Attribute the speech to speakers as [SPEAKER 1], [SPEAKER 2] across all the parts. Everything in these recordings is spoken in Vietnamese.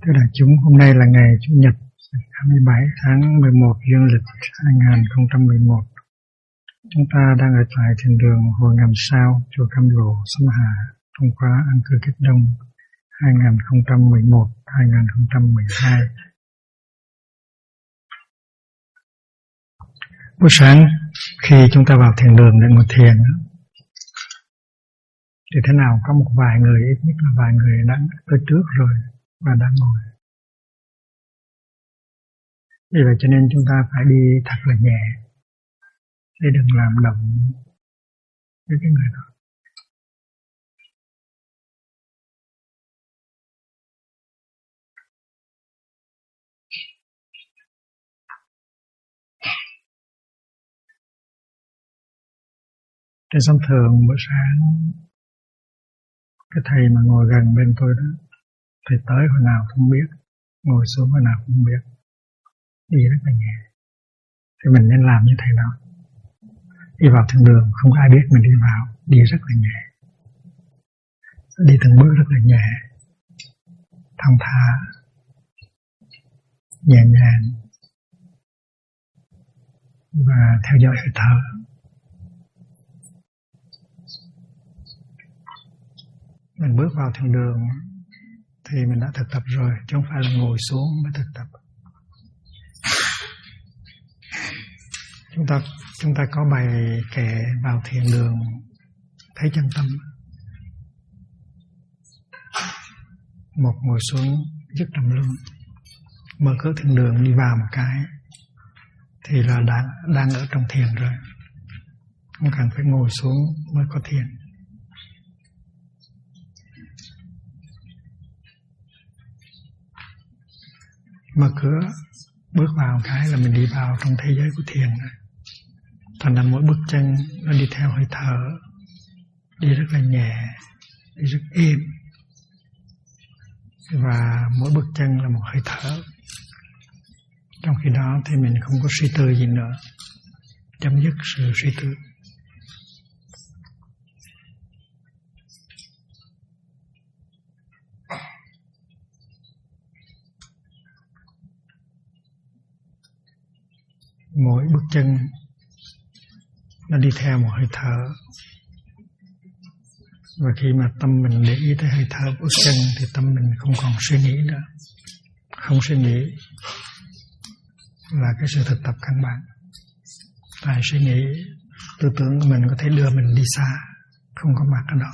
[SPEAKER 1] Thưa đại chúng, hôm nay là ngày Chủ nhật 27 tháng 11 dương lịch 2011. Chúng ta đang ở tại thiền đường Hồ Ngầm Sao, chùa Cam Lộ, Sông Hà, thông qua An Cư Kết Đông 2011-2012. Buổi sáng khi chúng ta vào thiền đường để ngồi thiền thì thế nào có một vài người, ít nhất là vài người đã tới trước rồi và đang ngồi. Vì vậy cho nên chúng ta phải đi thật là nhẹ để đừng làm động với cái người đó. Trên sông Thường bữa sáng, cái thầy mà ngồi gần bên tôi đó, thầy tới hồi nào không biết, ngồi xuống hồi nào không biết, đi rất là nhẹ. Thì mình nên làm như thầy nói. Đi vào thiền đường không có ai biết mình đi vào, đi rất là nhẹ, đi từng bước rất là nhẹ, thong thả, nhẹ nhàng và theo dõi hơi thở. Mình bước vào thiền đường thì mình đã thực tập rồi, chứ không phải là ngồi xuống mới thực tập. Chúng ta có bài kệ vào thiền đường thấy chân tâm. Một ngồi xuống dứt trầm luân, mở cửa thiền đường đi vào một cái thì là đang ở trong thiền rồi, không cần phải ngồi xuống mới có thiền. Mở cửa bước vào cái là mình đi vào trong thế giới của thiền rồi. Thành ra mỗi bước chân nó đi theo hơi thở, đi rất là nhẹ, đi rất êm, và mỗi bước chân là một hơi thở. Trong khi đó thì mình không có suy tư gì nữa, chấm dứt sự suy tư. Mỗi bước chân nó đi theo một hơi thở, và khi mà tâm mình để ý tới hơi thở bước chân thì tâm mình không còn suy nghĩ nữa. Không suy nghĩ là cái sự thực tập căn bản. Tại suy nghĩ, tư tưởng của mình có thể đưa mình đi xa, không có mặt ở đó.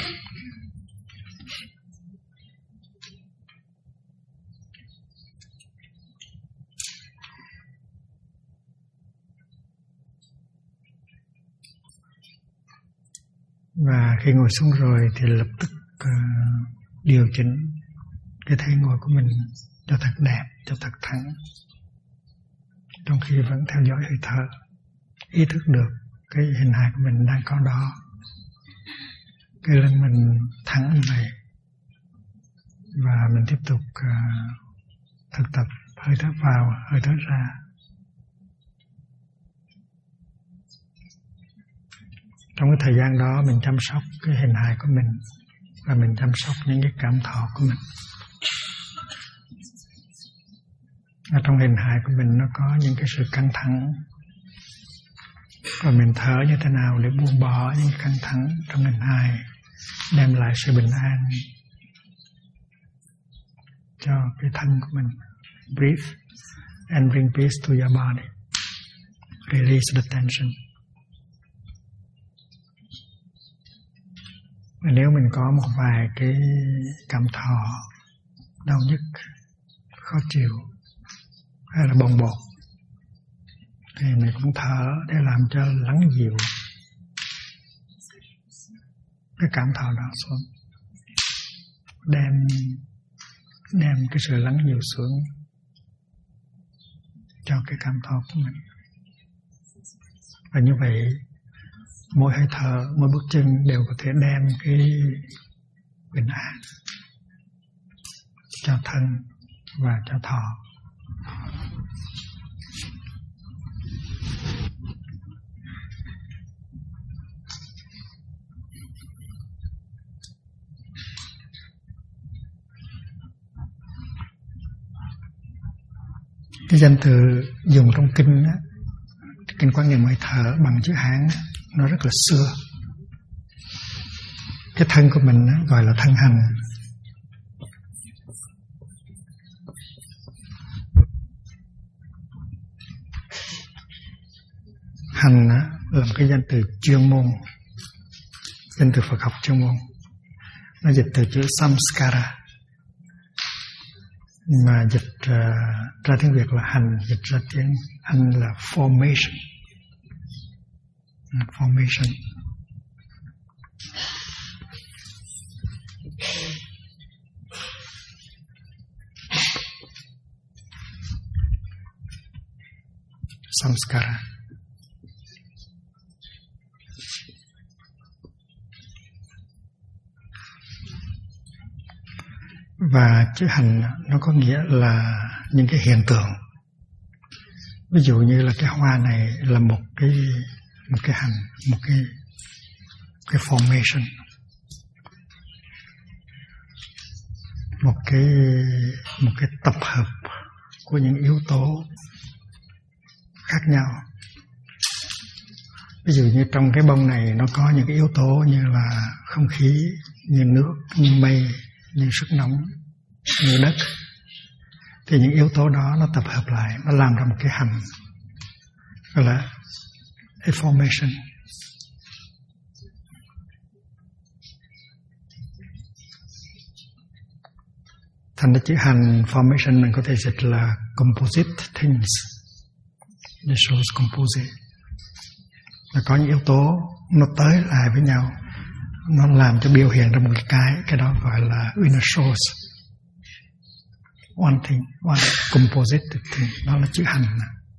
[SPEAKER 1] Và khi ngồi xuống rồi thì lập tức điều chỉnh cái thế ngồi của mình cho thật đẹp, cho thật thẳng. Trong khi vẫn theo dõi hơi thở, ý thức được cái hình hài của mình đang có đó. Cái lưng mình thẳng như vậy. Và mình tiếp tục thực tập hơi thở vào, hơi thở ra. Trong cái thời gian đó mình chăm sóc cái hình hài của mình và mình chăm sóc những cái cảm thọ của mình. Ở trong hình hài của mình nó có những cái sự căng thẳng, và mình thở như thế nào để buông bỏ những căng thẳng trong hình hài, đem lại sự bình an cho cái thân của mình. Breathe and bring peace to your body. Release the tension. Và nếu mình có một vài cái cảm thọ đau nhức, khó chịu hay là bồng bột thì mình cũng thở để làm cho lắng dịu cái cảm thọ đó xuống, đem cái sự lắng dịu xuống cho cái cảm thọ của mình. Và như vậy mỗi hơi thở, mỗi bước chân đều có thể đem cái bình an cho thân và cho thọ. Cái danh từ dùng trong kinh á, kinh Quán Niệm Hơi Thở bằng chữ Hán nó rất là xưa. Cái thân của mình á, gọi là thân hành. Hành á, là một cái danh từ chuyên môn, danh từ Phật học chuyên môn. Nó dịch từ chữ samskara, mà dịch ra tiếng Việt là hành, dịch ra tiếng Anh là formation. Formation. Samskara. Và chữ hành nó có nghĩa là những cái hiện tượng. Ví dụ như là cái hoa này là một cái hành, một cái formation, một cái tập hợp của những yếu tố khác nhau. Ví dụ như trong cái bông này nó có những cái yếu tố như là không khí, như nước, như mây, như sức nóng, như đất. Thì những yếu tố đó nó tập hợp lại, nó làm ra một cái hành, gọi là a formation. Thành ra chữ hành formation mình có thể dịch là composite things. It shows composite. Là có những yếu tố nó tới lại với nhau, nó làm cho biểu hiện ra một cái đó gọi là inner source. One thing, one composite thing, đó là chữ hành.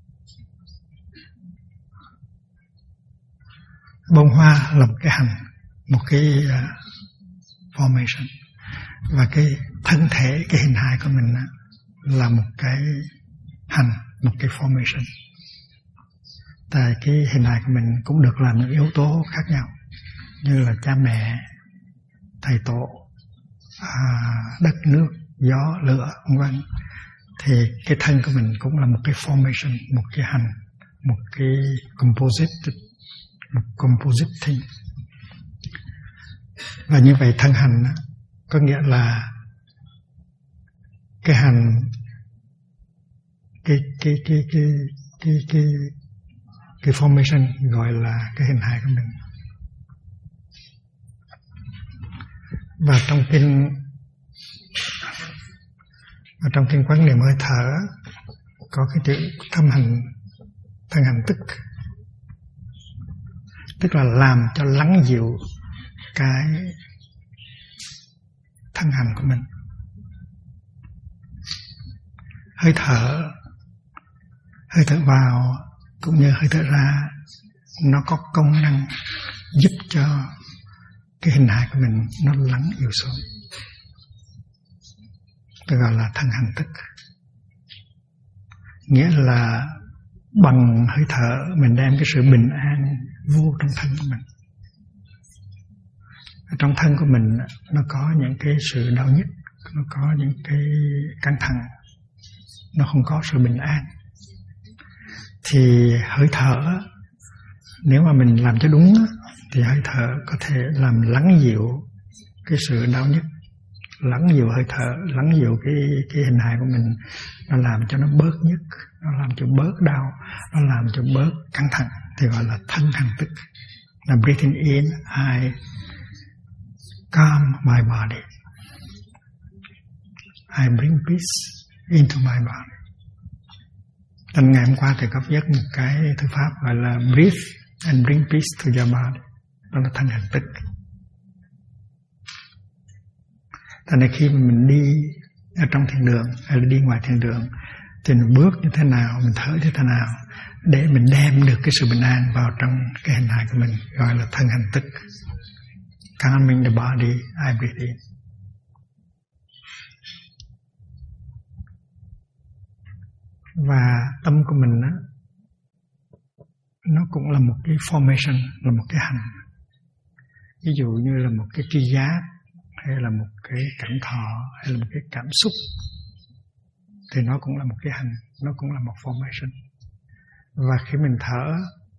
[SPEAKER 1] Bông hoa là một cái hành, một cái formation. Và cái thân thể, cái hình hài của mình là một cái hành, một cái formation. Tại cái hình hài của mình cũng được làm những yếu tố khác nhau, như là cha mẹ, thầy tổ, đất nước, gió, lửa, vân. Thì cái thân của mình cũng là một cái formation, một cái hành, một cái composite thing. Và như vậy thân hành có nghĩa là cái hành, cái formation gọi là cái hình hài của mình. Và trong kinh Quán Niệm Hơi Thở có cái chữ thân hành tức là làm cho lắng dịu cái thân hành của mình. Hơi thở vào cũng như hơi thở ra, nó có công năng giúp cho cái hình hài của mình nó lắng dịu xuống. Tôi gọi là thân hành tức. Nghĩa là bằng hơi thở mình đem cái sự bình an vô trong thân của mình. Trong thân của mình nó có những cái sự đau nhức, nó có những cái căng thẳng, nó không có sự bình an. Thì hơi thở, nếu mà mình làm cho đúng thì hơi thở có thể làm lắng dịu cái sự đau nhức, lắng dịu hơi thở, lắng dịu cái hình hài của mình, nó làm cho nó bớt nhức, nó làm cho bớt đau, nó làm cho bớt căng thẳng, thì gọi là thân hành tức. Là breathing in, I calm my body, I bring peace into my body. Thành ngày hôm qua thì có viết một cái thư pháp gọi là breathe and bring peace to your body. Đó là thân hành tức. Thành nên khi mình đi ở trong thiền đường hay là đi ngoài thiền đường thì mình bước như thế nào, mình thở như thế nào để mình đem được cái sự bình an vào trong cái hình hài của mình, gọi là thân hành tức. Calming the body, I breathe in. Và tâm của mình nó cũng là một cái formation, là một cái hành. Ví dụ như là một cái tri giác, hay là một cái cảm thọ, hay là một cái cảm xúc, thì nó cũng là một cái hành, nó cũng là một formation. Và khi mình thở,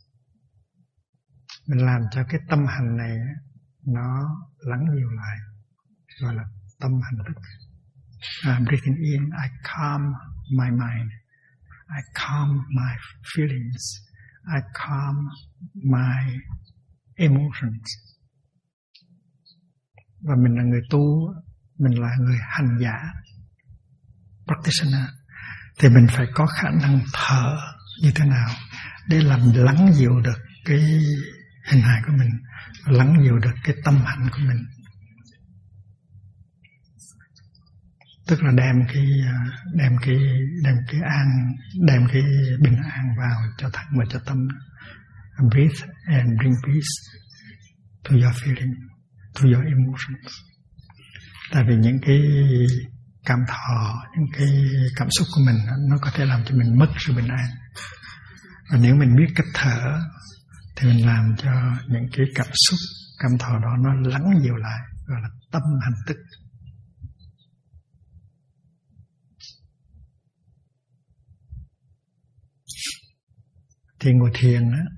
[SPEAKER 1] mình làm cho cái tâm hành này nó lắng dịu lại, gọi là tâm hành thức. I'm breathing in, I calm my mind, I calm my feelings, I calm my emotions. Và mình là người tu, mình là người hành giả, practitioner, thì mình phải có khả năng thở như thế nào để làm lắng dịu được cái hình hài của mình, lắng dịu được cái tâm hành của mình. Tức là đem cái bình an vào cho thân và cho tâm. Breathe and bring peace to your feeling, to your emotions. Tại vì những cái cảm thọ, những cái cảm xúc của mình nó có thể làm cho mình mất sự bình an. Và nếu mình biết cách thở thì mình làm cho những cái cảm xúc, cảm thọ đó nó lắng dịu lại, gọi là tâm hành thức. Thì ngồi thiền á,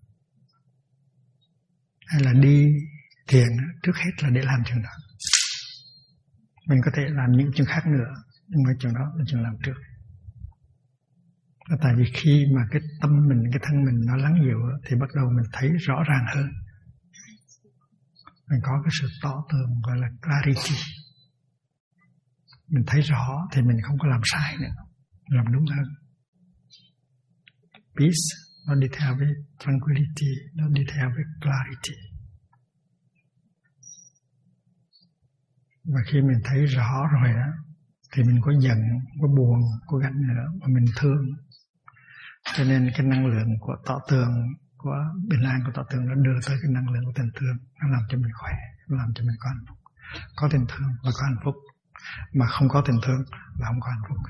[SPEAKER 1] hay là đi thiền á, trước hết là để làm chuyện đó. Mình có thể làm những chuyện khác nữa, nhưng mà chuyện đó là chuyện làm trước. Tại vì khi mà cái tâm mình, cái thân mình nó lắng dịu thì bắt đầu mình thấy rõ ràng hơn. Mình có cái sự tỏ tường gọi là clarity. Mình thấy rõ thì mình không có làm sai nữa, làm đúng hơn. Peace nó đi theo với tranquility, nó đi theo với clarity. Và khi mình thấy rõ rồi đó, thì mình có giận, có buồn, có gánh nữa, mà mình thương. Cho nên cái năng lượng của tỏ tường, của bình an của tỏ tường nó đưa tới cái năng lượng của tình thương. Nó làm cho mình khỏe, nó làm cho mình có hạnh phúc. Có tình thương và có hạnh phúc. Mà không có tình thương là không có hạnh phúc.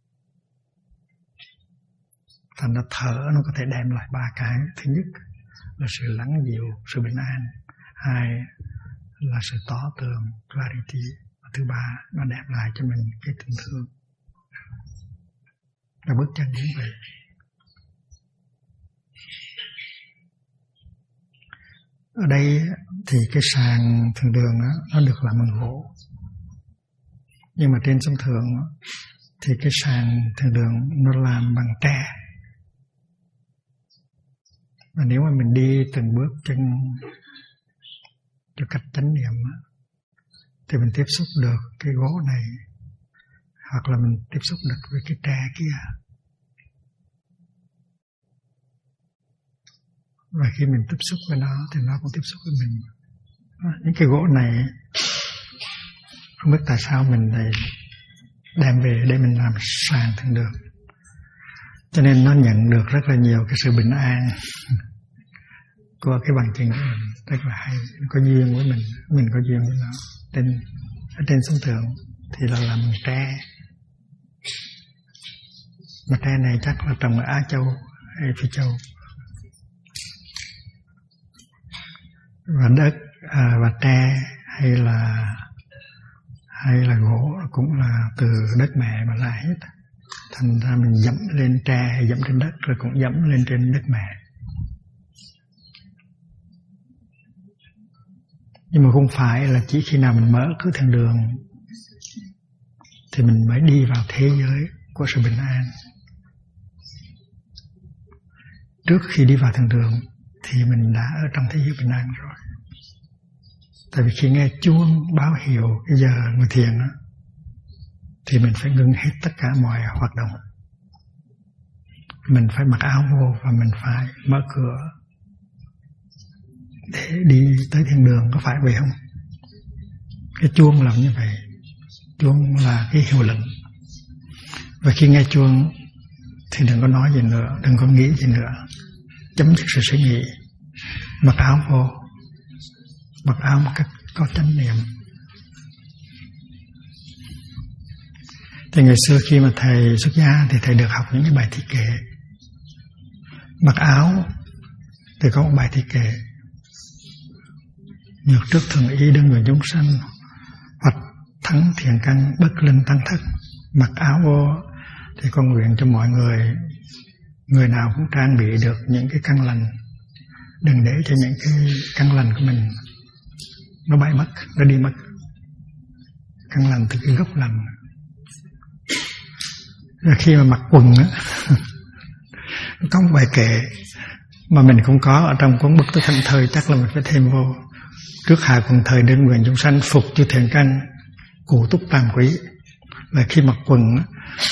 [SPEAKER 1] Thành ra thở nó có thể đem lại ba cái. Thứ nhất là sự lắng dịu, sự bình an. Hai là sự tỏ tường, clarity. Và thứ ba, nó đem lại cho mình cái tình thương. Là bước chân như vậy. Ở đây thì cái sàn thường đường đó, nó được làm bằng gỗ. Nhưng mà trên sông Thượng thì cái sàn thường đường nó làm bằng tre. Và nếu mà mình đi từng bước chân cho cách chánh niệm thì mình tiếp xúc được cái gỗ này, hoặc là mình tiếp xúc được với cái tre kia. Và khi mình tiếp xúc với nó thì nó cũng tiếp xúc với mình. Những cái gỗ này không biết tại sao mình lại đem về để mình làm sàn thường đường. Cho nên nó nhận được rất là nhiều cái sự bình an của cái bằng chứng của mình. Rất là hay, có duyên với mình có duyên với nó. Ở trên sông Thượng thì là làm bằng tre. Mà tre này chắc là trồng ở Á Châu hay Phi Châu. Và đất và tre hay là gỗ cũng là từ đất mẹ mà ra hết. Thành ra mình dẫm lên tre, dẫm trên đất, rồi cũng dẫm lên trên đất mẹ. Nhưng mà không phải là chỉ khi nào mình mở cửa thiên đường thì mình mới đi vào thế giới của sự bình an. Trước khi đi vào thiên đường thì mình đã ở trong thế giới bình an rồi. Tại vì khi nghe chuông báo hiệu cái giờ ngồi thiền đó, thì mình phải ngưng hết tất cả mọi hoạt động. Mình phải mặc áo vô và mình phải mở cửa để đi tới thiên đường, có phải vậy không? Cái chuông làm như vậy. Chuông là cái hiệu lệnh. Và khi nghe chuông thì đừng có nói gì nữa, đừng có nghĩ gì nữa. Chấm dứt sự suy nghĩ. Mặc áo vô. Mặc áo một cách có chánh niệm. Thì ngày xưa khi mà thầy xuất gia thì thầy được học những cái bài thi kệ. Mặc áo thì có một bài thi kệ: nhược trước thường ý đương người chúng sanh, hoặc thắng thiền căn bất linh tăng thất. Mặc áo vô Thì con nguyện cho mọi người nào cũng trang bị được những cái căn lành, đừng để cho những cái căn lành của mình nó bay mất, nó đi mất. Căn lành từ cái gốc lành. Rồi khi mà mặc quần á, có một bài kệ mà mình không có ở trong cuốn Bất Tử Thành Thời, chắc là mình phải thêm vô. Trước hạ quần thời đơn nguyện chúng sanh, phục chư thiện căn, cụ túc tam quý. Là khi mặc quần á,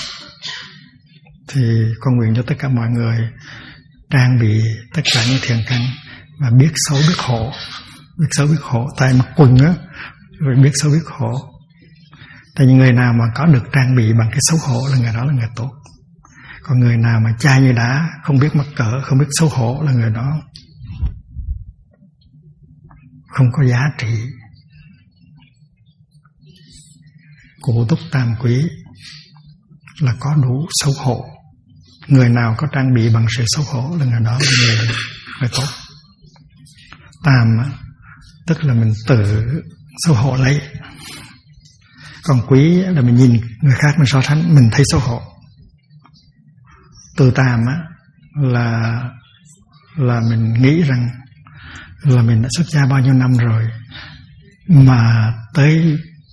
[SPEAKER 1] thì con nguyện cho tất cả mọi người trang bị tất cả những thiện căn và biết xấu biết khổ. Biết xấu biết khổ. Tại mặc quần á, rồi biết xấu biết khổ. Tại những người nào mà có được trang bị bằng cái xấu hổ là người đó là người tốt. Còn người nào mà chai như đá, không biết mắc cỡ, không biết xấu hổ là người đó không có giá trị. Cụ túc tam quý là có đủ xấu hổ. Người nào có trang bị bằng sự xấu hổ là người đó là người tốt. Tam tức là mình tự xấu hổ lấy. Còn quý là mình nhìn người khác mình so sánh, mình thấy xấu hổ. Từ tam là mình nghĩ rằng là mình đã xuất gia bao nhiêu năm rồi, mà tới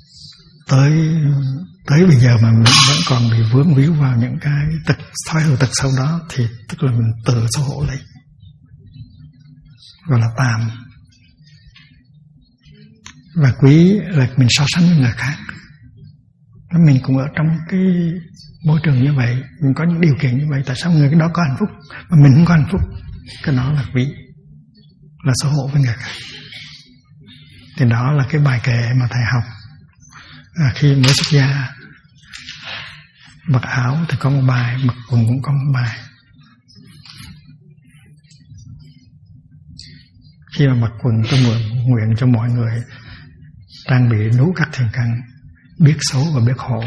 [SPEAKER 1] bây giờ mà mình vẫn còn bị vướng víu vào những cái thói hư tật xấu đó, thì tức là mình tự xấu hổ lấy, gọi là tam. Và quý là mình so sánh với người khác. Mình cũng ở trong cái môi trường như vậy, mình có những điều kiện như vậy, tại sao người đó có hạnh phúc mà mình không có hạnh phúc? Cái đó là quý, là xấu hổ với người khác. Thì đó là cái bài kệ mà thầy học khi mới xuất gia. Mặc áo thì có một bài, mặc quần cũng có một bài. Khi mà mặc quần, tôi nguyện cho mọi người trang bị đủ các thiện căn, biết xấu và biết khổ.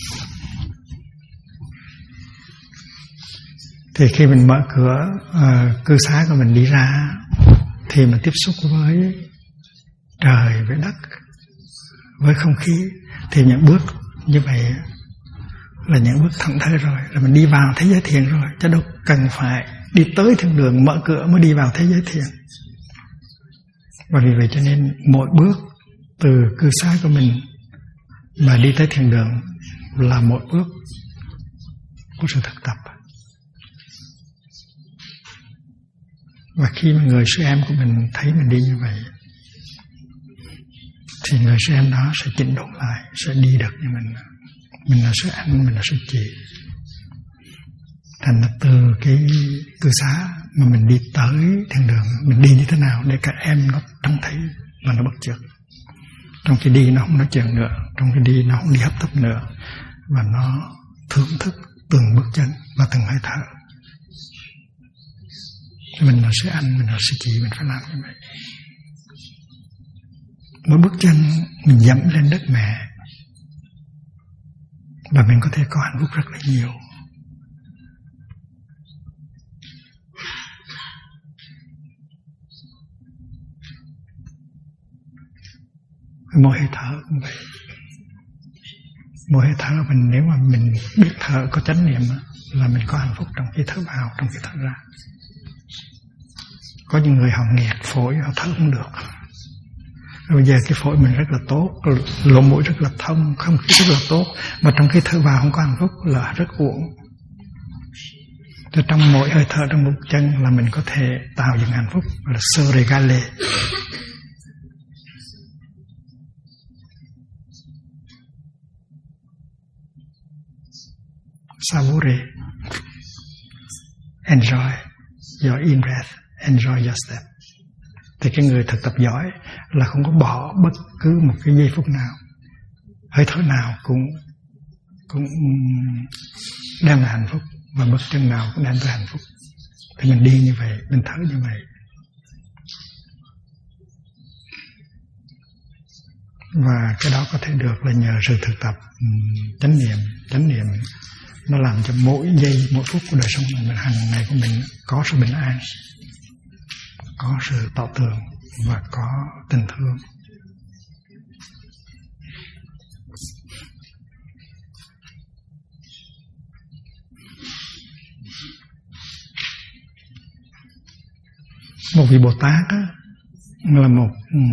[SPEAKER 1] Thì khi mình mở cửa cư xá của mình đi ra, thì mình tiếp xúc với trời, với đất, với không khí, thì những bước như vậy là những bước thẳng thơi rồi, là mình đi vào thế giới thiền rồi, chứ đâu cần phải đi tới thiên đường mở cửa mới đi vào thế giới thiền. Và vì vậy cho nên mỗi bước từ cư xá của mình mà đi tới thiền đường là một bước của sự thực tập. Và khi mà người sư em của mình thấy mình đi như vậy, thì người sư em đó sẽ chỉnh đốn lại, sẽ đi được như mình. Mình là sư anh, mình là sư chị. Thành là từ cái cư xá mà mình đi tới thiền đường, mình đi như thế nào để các em nó trông thấy và nó bắt chước. Trong khi đi nó không nói chuyện nữa, trong khi đi nó không đi hấp tấp nữa, và nó thưởng thức từng bước chân và từng hơi thở. Mình là sư anh, mình là sư chị, mình phải làm như vậy. Mỗi bước chân mình dẫm lên đất mẹ, và mình có thể có hạnh phúc rất là nhiều. Mỗi hơi thở cũng vậy. Mỗi hơi thở mình, nếu mà mình biết thở, có chánh niệm là mình có hạnh phúc trong khi thở vào, trong khi thở ra. Có những người họ nghẹt phổi, họ thở không được. Bây giờ cái phổi mình rất là tốt, lỗ mũi rất là thông, không khí rất là tốt, mà trong khi thở vào không có hạnh phúc là rất uổng. Thì trong mỗi hơi thở, trong một chân là mình có thể tạo dựng hạnh phúc, là sơ regale. Savure, enjoy your in-breath, enjoy your step. Thì cái người thực tập giỏi là không có bỏ bất cứ một cái giây phút nào, hơi thở nào cũng đem lại hạnh phúc, và bước chân nào cũng đem lại hạnh phúc. Thì mình đi như vậy, mình thở như vậy. Và cái đó có thể được là nhờ sự thực tập chánh niệm nó làm cho mỗi giây, mỗi phút của đời sống của mình, hàng ngày của mình có sự bình an, có sự tỏ tường và có tình thương. Một vị Bồ Tát á, là một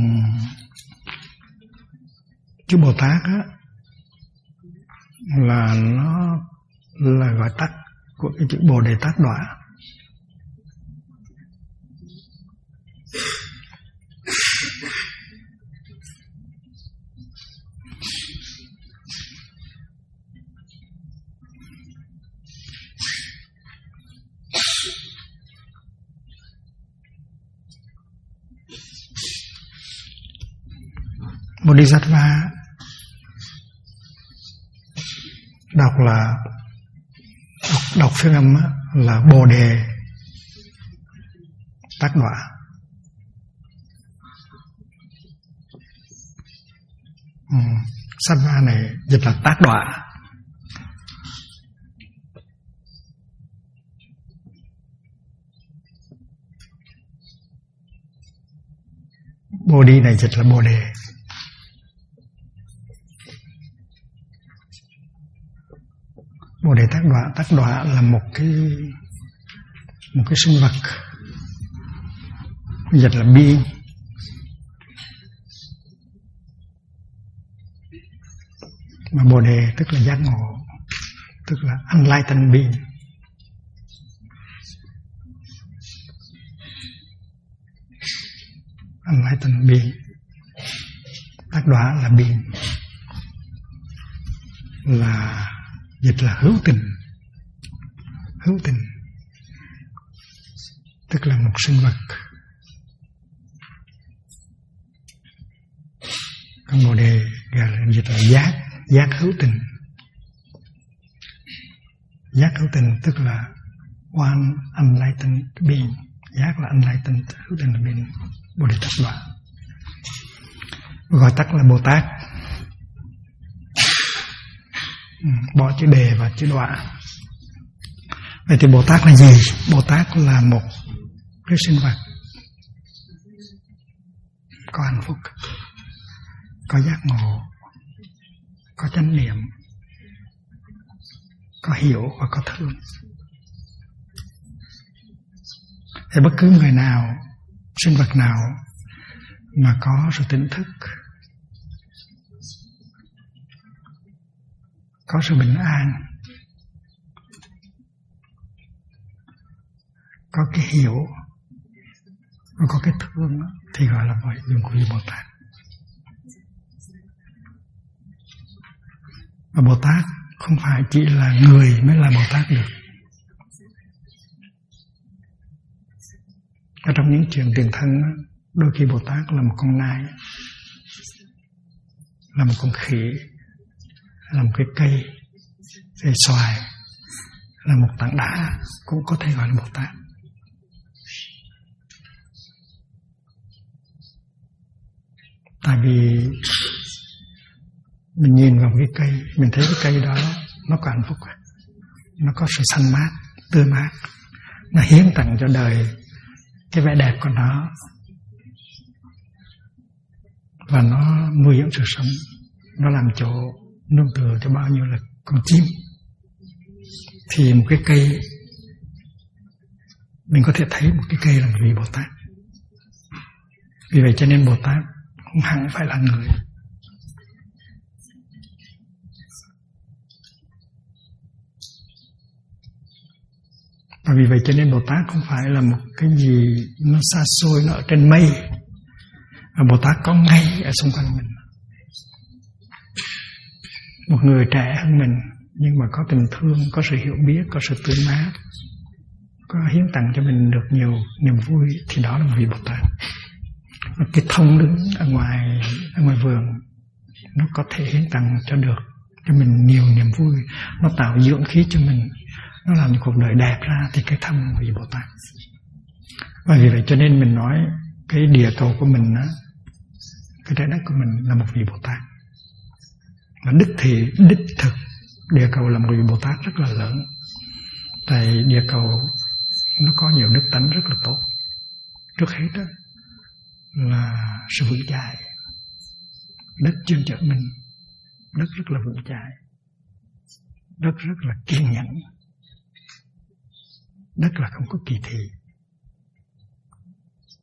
[SPEAKER 1] chữ Bồ Tát á, là nó là gọi tắt của cái chữ Bồ Đề Tát Đọa. Bodhisattva đọc phiên âm là Bồ Đề Tát Đọa. Sattva này dịch là Tát Đọa. Bodhi này dịch là Bồ Đề. Bồ Đề Tát Đọa là một cái sinh vật, dịch là being. Mà Bồ Đề tức là giác ngộ, tức là enlightened being. Enlightened being. Tát Đọa là being, là dịch là hữu tình. Hữu tình tức là một sinh vật. Còn Bồ Đề dịch là giác hữu tình. Giác hữu tình tức là one enlightened being. Giác là enlightened, hữu tình là being. Bồ Đề Tát Đọa gọi tắt là Bồ Tát. Bỏ chữ đề và chữ đọa. Vậy thì Bồ Tát là gì? Bồ Tát là một cái sinh vật có hạnh phúc, có giác ngộ, có chánh niệm, có hiểu và có thương. Thì bất cứ người nào, sinh vật nào mà có sự tỉnh thức, có sự bình an, có cái hiểu và có cái thương, thì gọi là dùng của vị Bồ Tát. Và Bồ Tát không phải chỉ là người mới là Bồ Tát được. Ở trong những chuyện tiền thân, đôi khi Bồ Tát là một con nai, là một con khỉ, là một cái cây xoài, là một tảng đá, cũng có thể gọi là Bồ Tát. Tại vì mình nhìn vào cái cây, mình thấy cái cây đó nó có hạnh phúc, nó có sự xanh mát, tươi mát, nó hiến tặng cho đời cái vẻ đẹp của nó, và nó nuôi dưỡng sự sống, nó làm chỗ nương tựa cho bao nhiêu là con chim. Thì một cái cây, mình có thể thấy một cái cây là một vị Bồ Tát. Vì vậy cho nên Bồ Tát không hẳn phải là người. Và vì vậy cho nên Bồ Tát không phải là một cái gì nó xa xôi, nó ở trên mây. Và Bồ Tát có ngay ở xung quanh mình. Một người trẻ hơn mình, nhưng mà có tình thương, có sự hiểu biết, có sự tươi mát, có hiến tặng cho mình được nhiều niềm vui, thì đó là một vị Bồ Tát. Cái thông đứng ở ngoài vườn, nó có thể hiến tặng cho mình nhiều niềm vui, nó tạo dưỡng khí cho mình, nó làm cho cuộc đời đẹp ra, thì cái thân vị Bồ Tát. Và vì vậy cho nên mình nói cái địa cầu của mình á, cái trái đất của mình là một vị Bồ Tát. Và đích thực địa cầu là một vị Bồ Tát rất là lớn. Tại địa cầu nó có nhiều đức tánh rất là tốt. Trước hết đó là sự vững chãi. Đất chuyên chở mình, đất rất là vững chãi, đất rất là kiên nhẫn, đất là không có kỳ thị,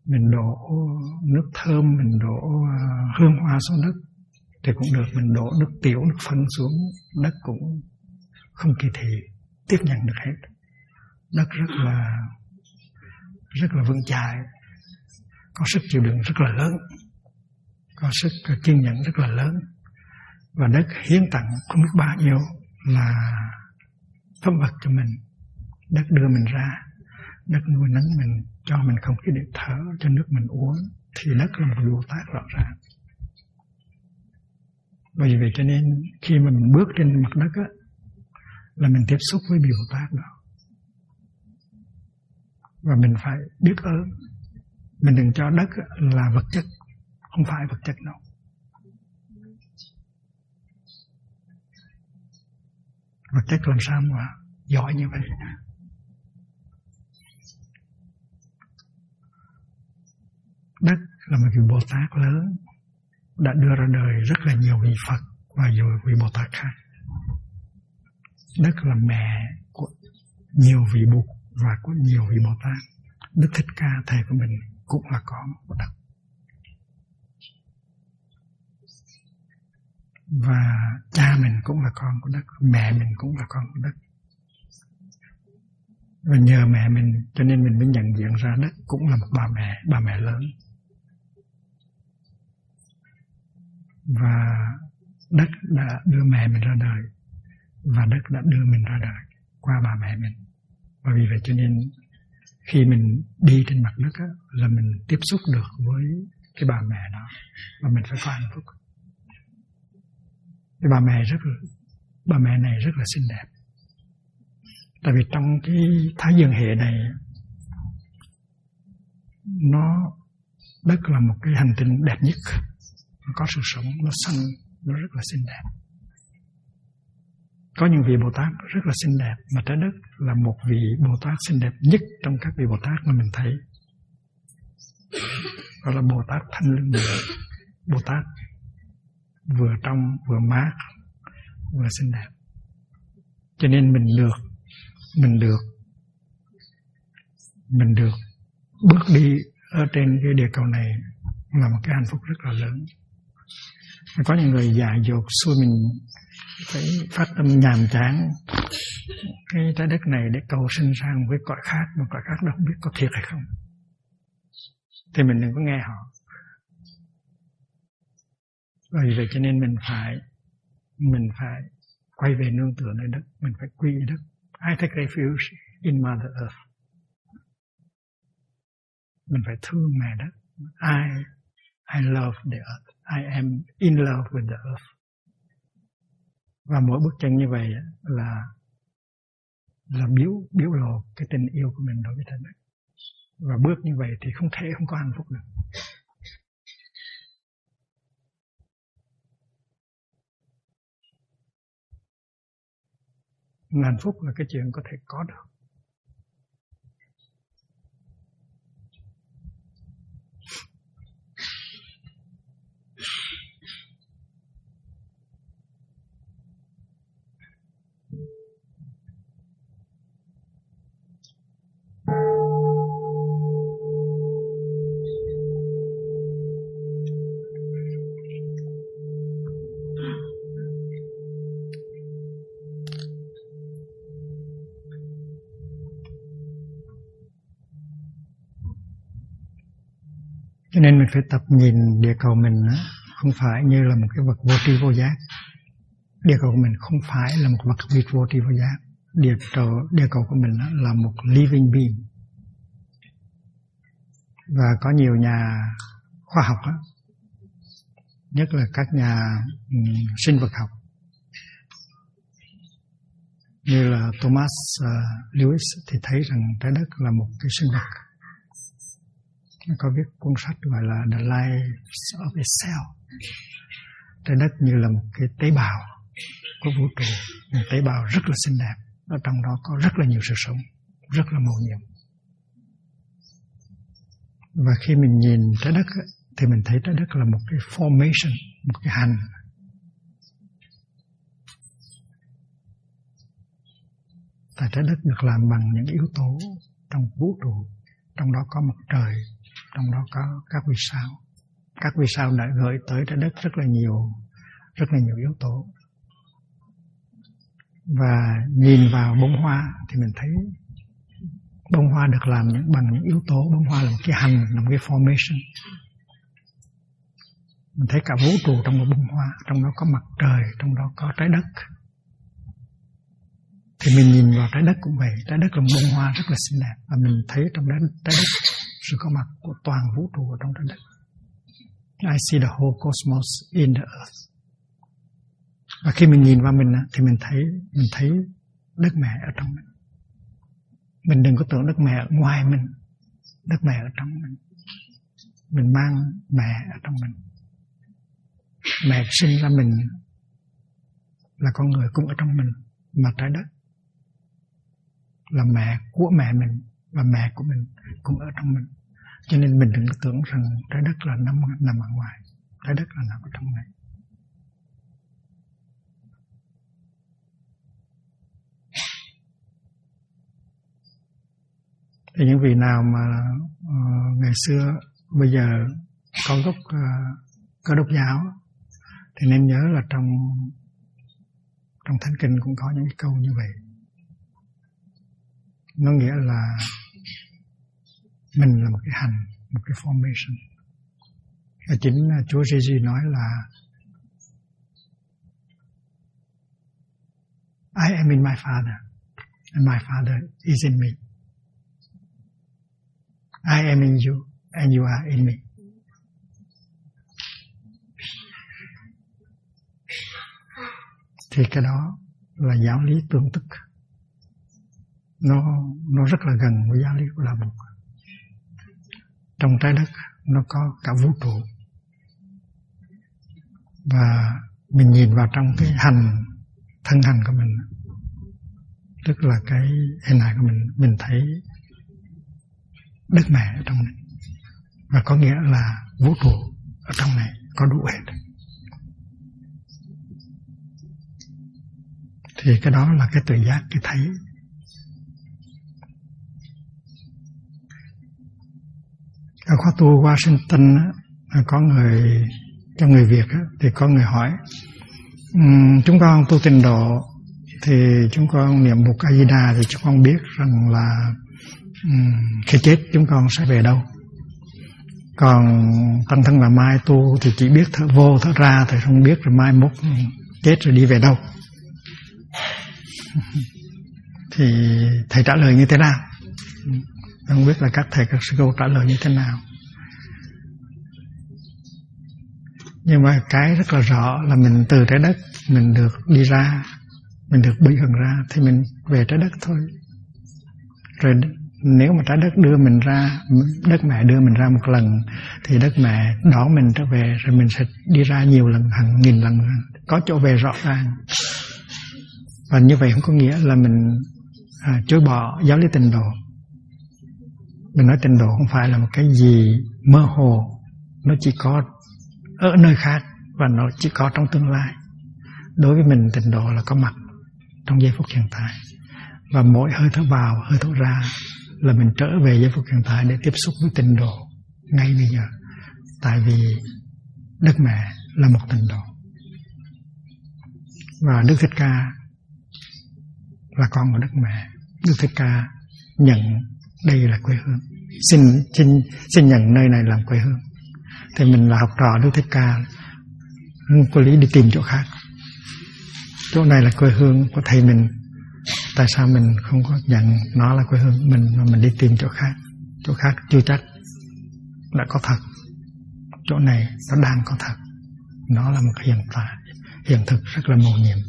[SPEAKER 1] Mình đổ nước thơm, mình đổ hương hoa xuống đất thì cũng được. Mình đổ nước tiểu, nước phân xuống đất cũng không kỳ thị, tiếp nhận được hết. Đất rất là vững chãi, có sức chịu đựng rất là lớn, có sức kiên nhẫn rất là lớn. Và đất hiến tặng không biết bao nhiêu là phẩm vật cho mình. Đất đưa mình ra, đất nuôi nấng mình, cho mình không khí để thở, cho nước mình uống, thì đất là một Bồ Tát rõ ràng. Bởi vậy cho nên khi mà mình bước trên mặt đất á, là mình tiếp xúc với Bồ Tát đó. Và mình phải biết ơn. Mình đừng cho đất là vật chất, không phải vật chất đâu. Vật chất làm sao mà giỏi như vậy? Đất là một vị Bồ Tát lớn, đã đưa ra đời rất là nhiều vị Phật và nhiều vị Bồ Tát khác. Đất là mẹ của nhiều vị Bụt và của nhiều vị Bồ Tát. Đức Thích Ca thầy của mình cũng là con của đất. Và cha mình cũng là con của đất, mẹ mình cũng là con của đất. Và nhờ mẹ mình cho nên mình mới nhận diện ra đất cũng là một bà mẹ lớn. Và đất đã đưa mẹ mình ra đời, và đất đã đưa mình ra đời qua bà mẹ mình. Và vì vậy cho nên khi mình đi trên mặt đất á, là mình tiếp xúc được với cái bà mẹ đó, và mình phải có hạnh phúc. Cái bà mẹ này rất là xinh đẹp. Tại vì trong cái Thái Dương hệ này, đất là một cái hành tinh đẹp nhất, nó có sự sống, nó xanh, nó rất là xinh đẹp. Có những vị Bồ Tát rất là xinh đẹp, mà trái đất là một vị Bồ Tát xinh đẹp nhất trong các vị Bồ Tát mà mình thấy. Đó là Bồ Tát Thanh Lương Địa. Bồ Tát vừa trong, vừa mát, vừa xinh đẹp. Cho nên mình được bước đi ở trên cái địa cầu này là một cái hạnh phúc rất là lớn. Có những người dại dột xui mình phải phát tâm nhàm chán cái trái đất này để cầu sinh sang một cái cõi khác, một cõi khác đâu không biết có thiệt hay không. Thì mình đừng có nghe họ. Bởi vậy cho nên mình phải quay về nương tựa nơi đất, mình phải quy đất. I take refuge in Mother Earth. Mình phải thương mẹ đất. I love the earth. I am in love with the earth. Và mỗi bước chân như vậy là biểu lộ cái tình yêu của mình đối với trái đất. Và bước như vậy thì không có hạnh phúc được. Hạnh phúc là cái chuyện có thể có được. Cho nên mình phải tập nhìn địa cầu mình không phải như là một cái vật vô tri vô giác. Địa cầu của mình không phải là một vật vô tri vô giác. Địa cầu của mình là một living being. Và có nhiều nhà khoa học, nhất là các nhà sinh vật học, như là Thomas Lewis thì thấy rằng trái đất là một cái sinh vật. Có viết cuốn sách gọi là The Life of a Cell. Trái đất như là một cái tế bào của vũ trụ, một tế bào rất là xinh đẹp. Ở trong đó có rất là nhiều sự sống, rất là màu nhiệm. Và khi mình nhìn trái đất thì mình thấy trái đất là một cái formation, một cái hành. Tại trái đất được làm bằng những yếu tố trong vũ trụ. Trong đó có mặt trời, trong đó có các vì sao. Các vì sao đã gửi tới trái đất rất là nhiều yếu tố. Và nhìn vào bông hoa thì mình thấy bông hoa được làm bằng những yếu tố. Bông hoa là một cái hành, là một cái formation. Mình thấy cả vũ trụ trong một bông hoa, trong đó có mặt trời, trong đó có trái đất. Thì mình nhìn vào trái đất cũng vậy. Trái đất là một bông hoa rất là xinh đẹp. Và mình thấy trong trái đất sự có mặt của toàn vũ trụ ở trong trái đất. I see the whole cosmos in the earth. Và khi mình nhìn vào mình thì mình thấy đất mẹ ở trong mình. Mình đừng có tưởng đất mẹ ở ngoài mình. Đất mẹ ở trong mình. Mình mang mẹ ở trong mình. Mẹ sinh ra mình là con người cũng ở trong mình. Mà trái đất là mẹ của mẹ mình và mẹ của mình cũng ở trong mình. Cho nên mình đừng có tưởng rằng trái đất là nằm ở ngoài. Trái đất là nằm ở trong này. Thì những vị nào mà ngày xưa bây giờ có gốc Cơ Đốc giáo thì nên nhớ là trong Thánh Kinh cũng có những cái câu như vậy. Nó nghĩa là mình là một cái hành, một cái formation. Và chính Chúa Giêsu nói là I am in my Father and my Father is in me. I am in you and you are in me. Thì cái đó là giáo lý tương tức. Nó rất là gần với giáo lý của Đạo Mục. Trong trái đất nó có cả vũ trụ. Và mình nhìn vào trong cái thân hành của mình, tức là cái hình hài của mình thấy đất mẹ ở trong này. Và có nghĩa là vũ trụ ở trong này có đủ hết. Thì cái đó là cái tự giác, cái thấy. Ở khóa tu Washington có cho người Việt thì có người hỏi chúng con tu tịnh độ thì chúng con niệm Mục A Di Đà thì chúng con biết rằng là khi chết chúng con sẽ về đâu. Còn tăng thân là mai tu thì chỉ biết thở vô thở ra thì không biết rồi mai mốt chết rồi đi về đâu. Thì thầy trả lời như thế nào? Không biết là các thầy các sư cô trả lời như thế nào. Nhưng mà cái rất là rõ là mình từ trái đất mình được đi ra, mình được bị hưởng ra thì mình về trái đất thôi. Rồi nếu mà trái đất đưa mình ra, đất mẹ đưa mình ra một lần thì đất mẹ đón mình trở về, rồi mình sẽ đi ra nhiều lần, hàng nghìn lần, có chỗ về rõ ràng. Và như vậy không có nghĩa là mình chối bỏ giáo lý tịnh độ. Mình nói tịnh độ không phải là một cái gì mơ hồ, nó chỉ có ở nơi khác và nó chỉ có trong tương lai. Đối với mình tịnh độ là có mặt trong giây phút hiện tại. Và mỗi hơi thở vào, hơi thở ra là mình trở về giây phút hiện tại để tiếp xúc với tịnh độ ngay bây giờ. Tại vì đất mẹ là một tịnh độ. Và Đức Thích Ca là con của đất mẹ. Đức Thích Ca nhận đây là quê hương, xin nhận nơi này làm quê hương. Thì mình là học trò Đức Thích Ca, không có lý đi tìm chỗ khác. Chỗ này là quê hương của thầy mình, tại sao mình không có nhận nó là quê hương mình mà mình đi tìm chỗ khác? Chỗ khác chưa chắc đã có thật, chỗ này nó đang có thật. Nó là một hiện tại, hiện thực rất là mầu nhiệm.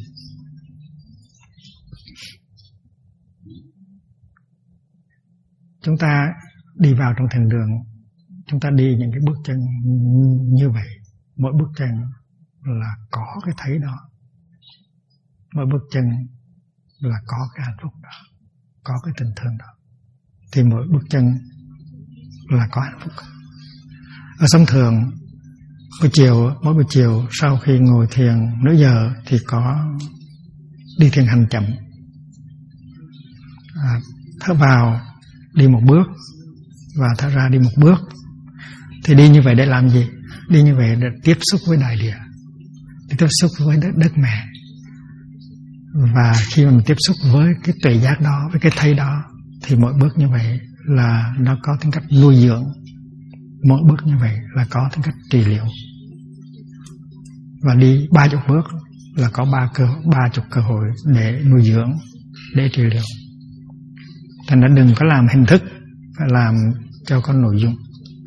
[SPEAKER 1] Chúng ta đi vào trong thiền đường, chúng ta đi những cái bước chân như vậy. Mỗi bước chân là có cái thấy đó. Mỗi bước chân là có cái hạnh phúc đó, có cái tình thương đó. Thì mỗi bước chân là có hạnh phúc. Ở sống thường, mỗi buổi chiều sau khi ngồi thiền nửa giờ thì có đi thiền hành chậm. Thở vào đi một bước và thở ra đi một bước. Thì đi như vậy để làm gì? Đi như vậy để tiếp xúc với đại địa, để tiếp xúc với đất mẹ. Và khi mà mình tiếp xúc với cái tuệ giác đó, với cái thấy đó, thì mỗi bước như vậy là nó có tính cách nuôi dưỡng. Mỗi bước như vậy là có tính cách trị liệu. Và đi 30 bước là có 30 cơ hội để nuôi dưỡng, để trị liệu. Thành ra đừng có làm hình thức, phải làm cho có nội dung.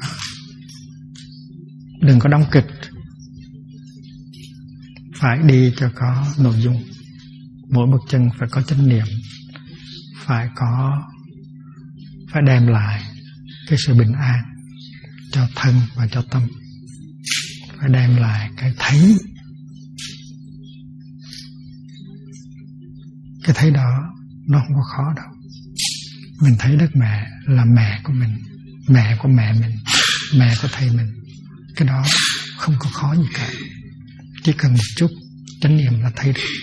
[SPEAKER 1] Đừng có đóng kịch, phải đi cho có nội dung. Mỗi bước chân phải có chánh niệm, phải đem lại cái sự bình an cho thân và cho tâm, phải đem lại cái thấy. Cái thấy đó nó không có khó đâu. Mình thấy đất mẹ là mẹ của mình, mẹ của mẹ mình, mẹ của thầy mình. Cái đó không có khó gì cả, chỉ cần một chút chánh niệm là thấy được.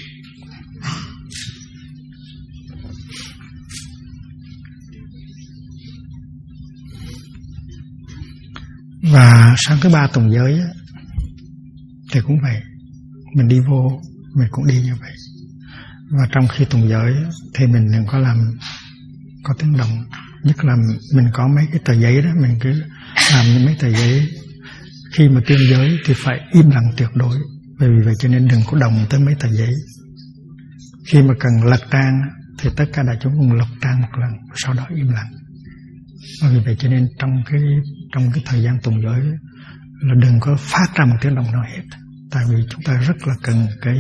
[SPEAKER 1] Và sáng thứ 3 tuần giới thì cũng vậy, mình đi vô mình cũng đi như vậy. Và trong khi tuần giới thì mình đừng có làm có tiếng động. Nhất là mình có mấy cái tờ giấy đó, mình cứ làm như mấy tờ giấy. Khi mà tuyên giới thì phải im lặng tuyệt đối. Bởi vì vậy cho nên đừng có động tới mấy tờ giấy. Khi mà cần lật trang thì tất cả đại chúng cùng lật trang một lần, sau đó im lặng. Bởi vì vậy cho nên trong cái thời gian tuần giới là đừng có phát ra một tiếng động nào hết. Tại vì chúng ta rất là cần cái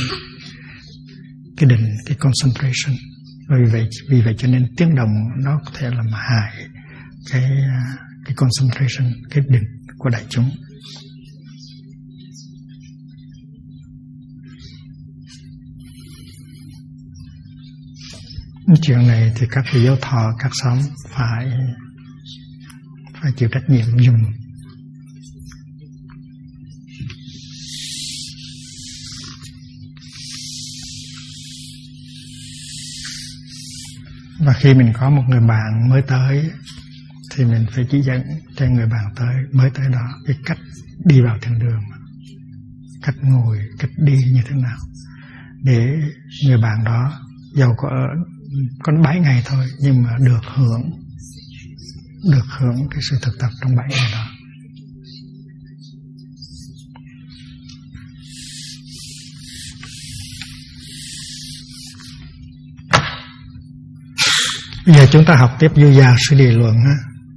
[SPEAKER 1] định, cái concentration. Vì vậy cho nên tiếng động nó có thể làm hại cái concentration, cái định của đại chúng. Chuyện này thì các vị giáo thọ các xóm phải chịu trách nhiệm dùng. Và khi mình có một người bạn mới tới thì mình phải chỉ dẫn cho người bạn mới tới đó cái cách đi vào thiền đường, cách ngồi, cách đi như thế nào, để người bạn đó dầu có 7 ngày thôi nhưng mà được hưởng cái sự thực tập trong 7 ngày đó. Bây giờ chúng ta học tiếp Du Già Sư Địa Luận ha.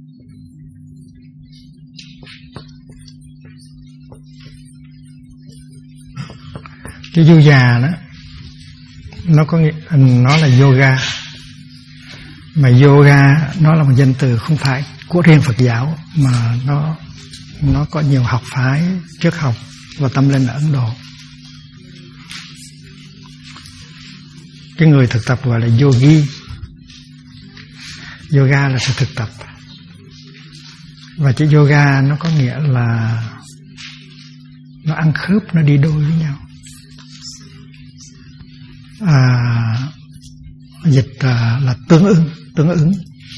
[SPEAKER 1] Cái Du Già đó nó là yoga. Mà yoga nó là một danh từ không phải của riêng Phật giáo, mà nó có nhiều học phái, triết học và tâm linh ở Ấn Độ. Cái người thực tập gọi là yogi. Yoga là sự thực tập. Và chữ yoga nó có nghĩa là nó ăn khớp, nó đi đôi với nhau. Dịch là tương ứng. Tương ứng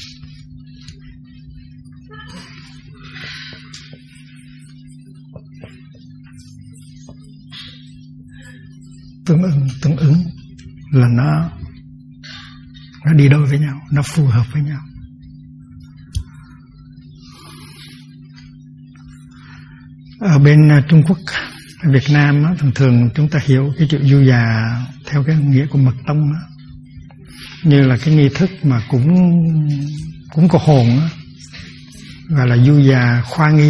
[SPEAKER 1] là nó đi đôi với nhau, nó phù hợp với nhau. Ở bên Trung Quốc, ở Việt Nam đó, thường chúng ta hiểu cái chữ Du Già theo cái nghĩa của mật tông đó, như là cái nghi thức mà cúng cô hồn đó, gọi là Du Già khoa nghi.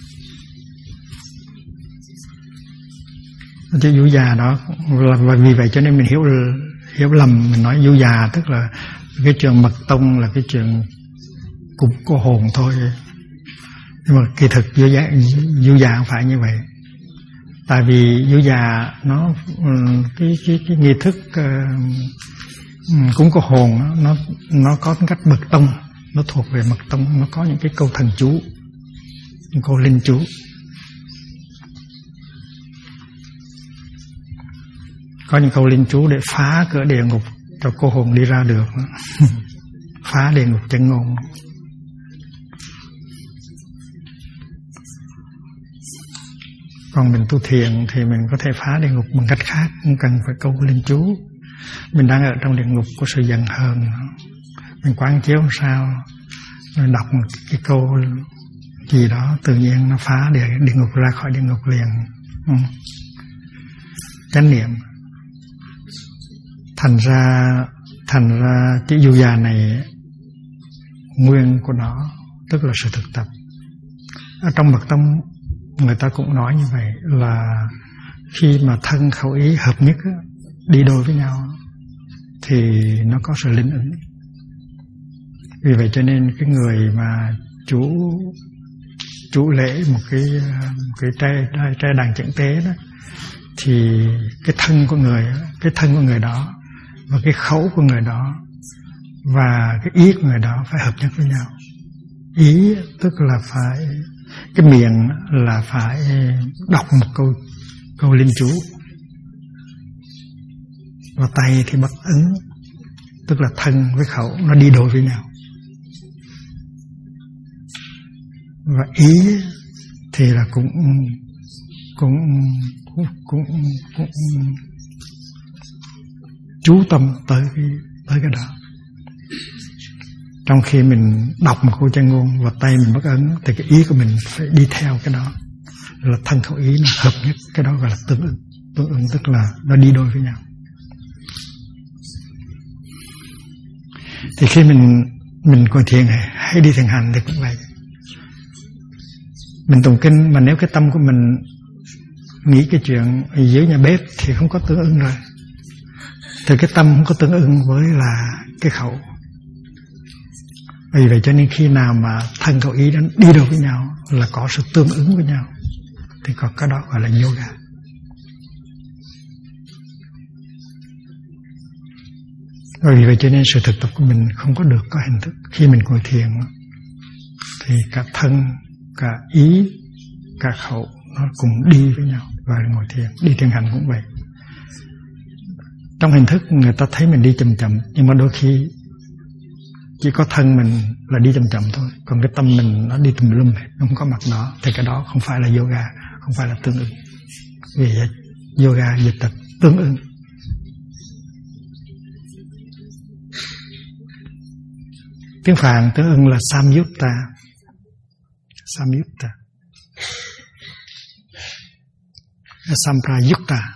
[SPEAKER 1] Chữ Du Già đó là vì vậy cho nên mình hiểu lầm, mình nói Du Già tức là cái chuyện mật tông là cái chuyện cúng cô hồn thôi. Nhưng mà kỳ thực Du Già không phải như vậy. Tại vì Du Già nó cái nghi thức cúng cô hồn nó có tính cách mật tông, nó thuộc về mật tông, nó có những cái câu thần chú, những câu linh chú. Có những câu linh chú để phá cửa địa ngục cho cô hồn đi ra được. Phá địa ngục chân ngôn. Còn mình tu thiền thì mình có thể phá địa ngục bằng cách khác, không cần phải câu linh chú. Mình đang ở trong địa ngục của sự giận hờn, mình quán chiếu sao, mình đọc một cái câu gì đó tự nhiên nó phá địa ngục ra khỏi địa ngục liền. Chánh niệm. Thành ra cái yoga này nguyên của nó tức là sự thực tập. Ở trong mật tông người ta cũng nói như vậy, là khi mà thân khẩu ý hợp nhất đi đôi với nhau thì nó có sự linh ứng. Vì vậy cho nên cái người mà chủ lễ một cái trai đàn chẩn tế đó, thì cái thân của người đó và cái khẩu của người đó và cái ý của người đó phải hợp nhất với nhau. Ý tức là phải, cái miệng là phải đọc một câu linh chú, và tay thì bắt ấn, tức là thân với khẩu nó đi đôi với nhau. Và ý thì là cũng chú tâm tới cái đó. Trong khi mình đọc một câu chân ngôn và tay mình bắt ấn thì cái ý của mình phải đi theo cái đó, là thân khẩu ý nó hợp nhất. Cái đó gọi là tương ứng. Tương ứng tức là nó đi đôi với nhau. Thì khi mình ngồi thiền hay đi thiền hành thì cũng vậy. Mình tụng kinh mà nếu cái tâm của mình nghĩ cái chuyện dưới nhà bếp thì không có tương ứng rồi. Thì cái tâm không có tương ứng với là cái khẩu. Vì vậy cho nên khi nào mà thân khẩu ý nó đi đôi với nhau là có sự tương ứng với nhau, thì có cái đó gọi là yoga. Và vì vậy cho nên sự thực tập của mình không có được có hình thức. Khi mình ngồi thiền thì cả thân, cả ý, cả khẩu nó cùng đi với nhau và ngồi thiền. Đi thiền hành cũng vậy. Trong hình thức người ta thấy mình đi chậm chậm, nhưng mà đôi khi chỉ có thân mình là đi chậm chậm thôi, còn cái tâm mình nó đi tùm lum, nó không có mặt đó, thì cái đó không phải là yoga, không phải là tương ứng. Vì vậy yoga dịch tập tương ứng. Tiếng Phạn tương ứng là samyutta. Samyutta, samprayutta.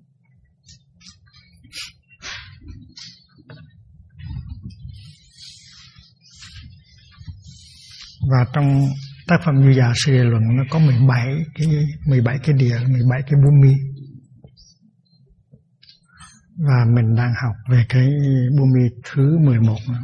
[SPEAKER 1] Và trong tác phẩm Như Già Sư Địa Luận nó có 17 cái địa, 17 cái bhumi. Và mình đang học về cái bhumi thứ 11 nữa.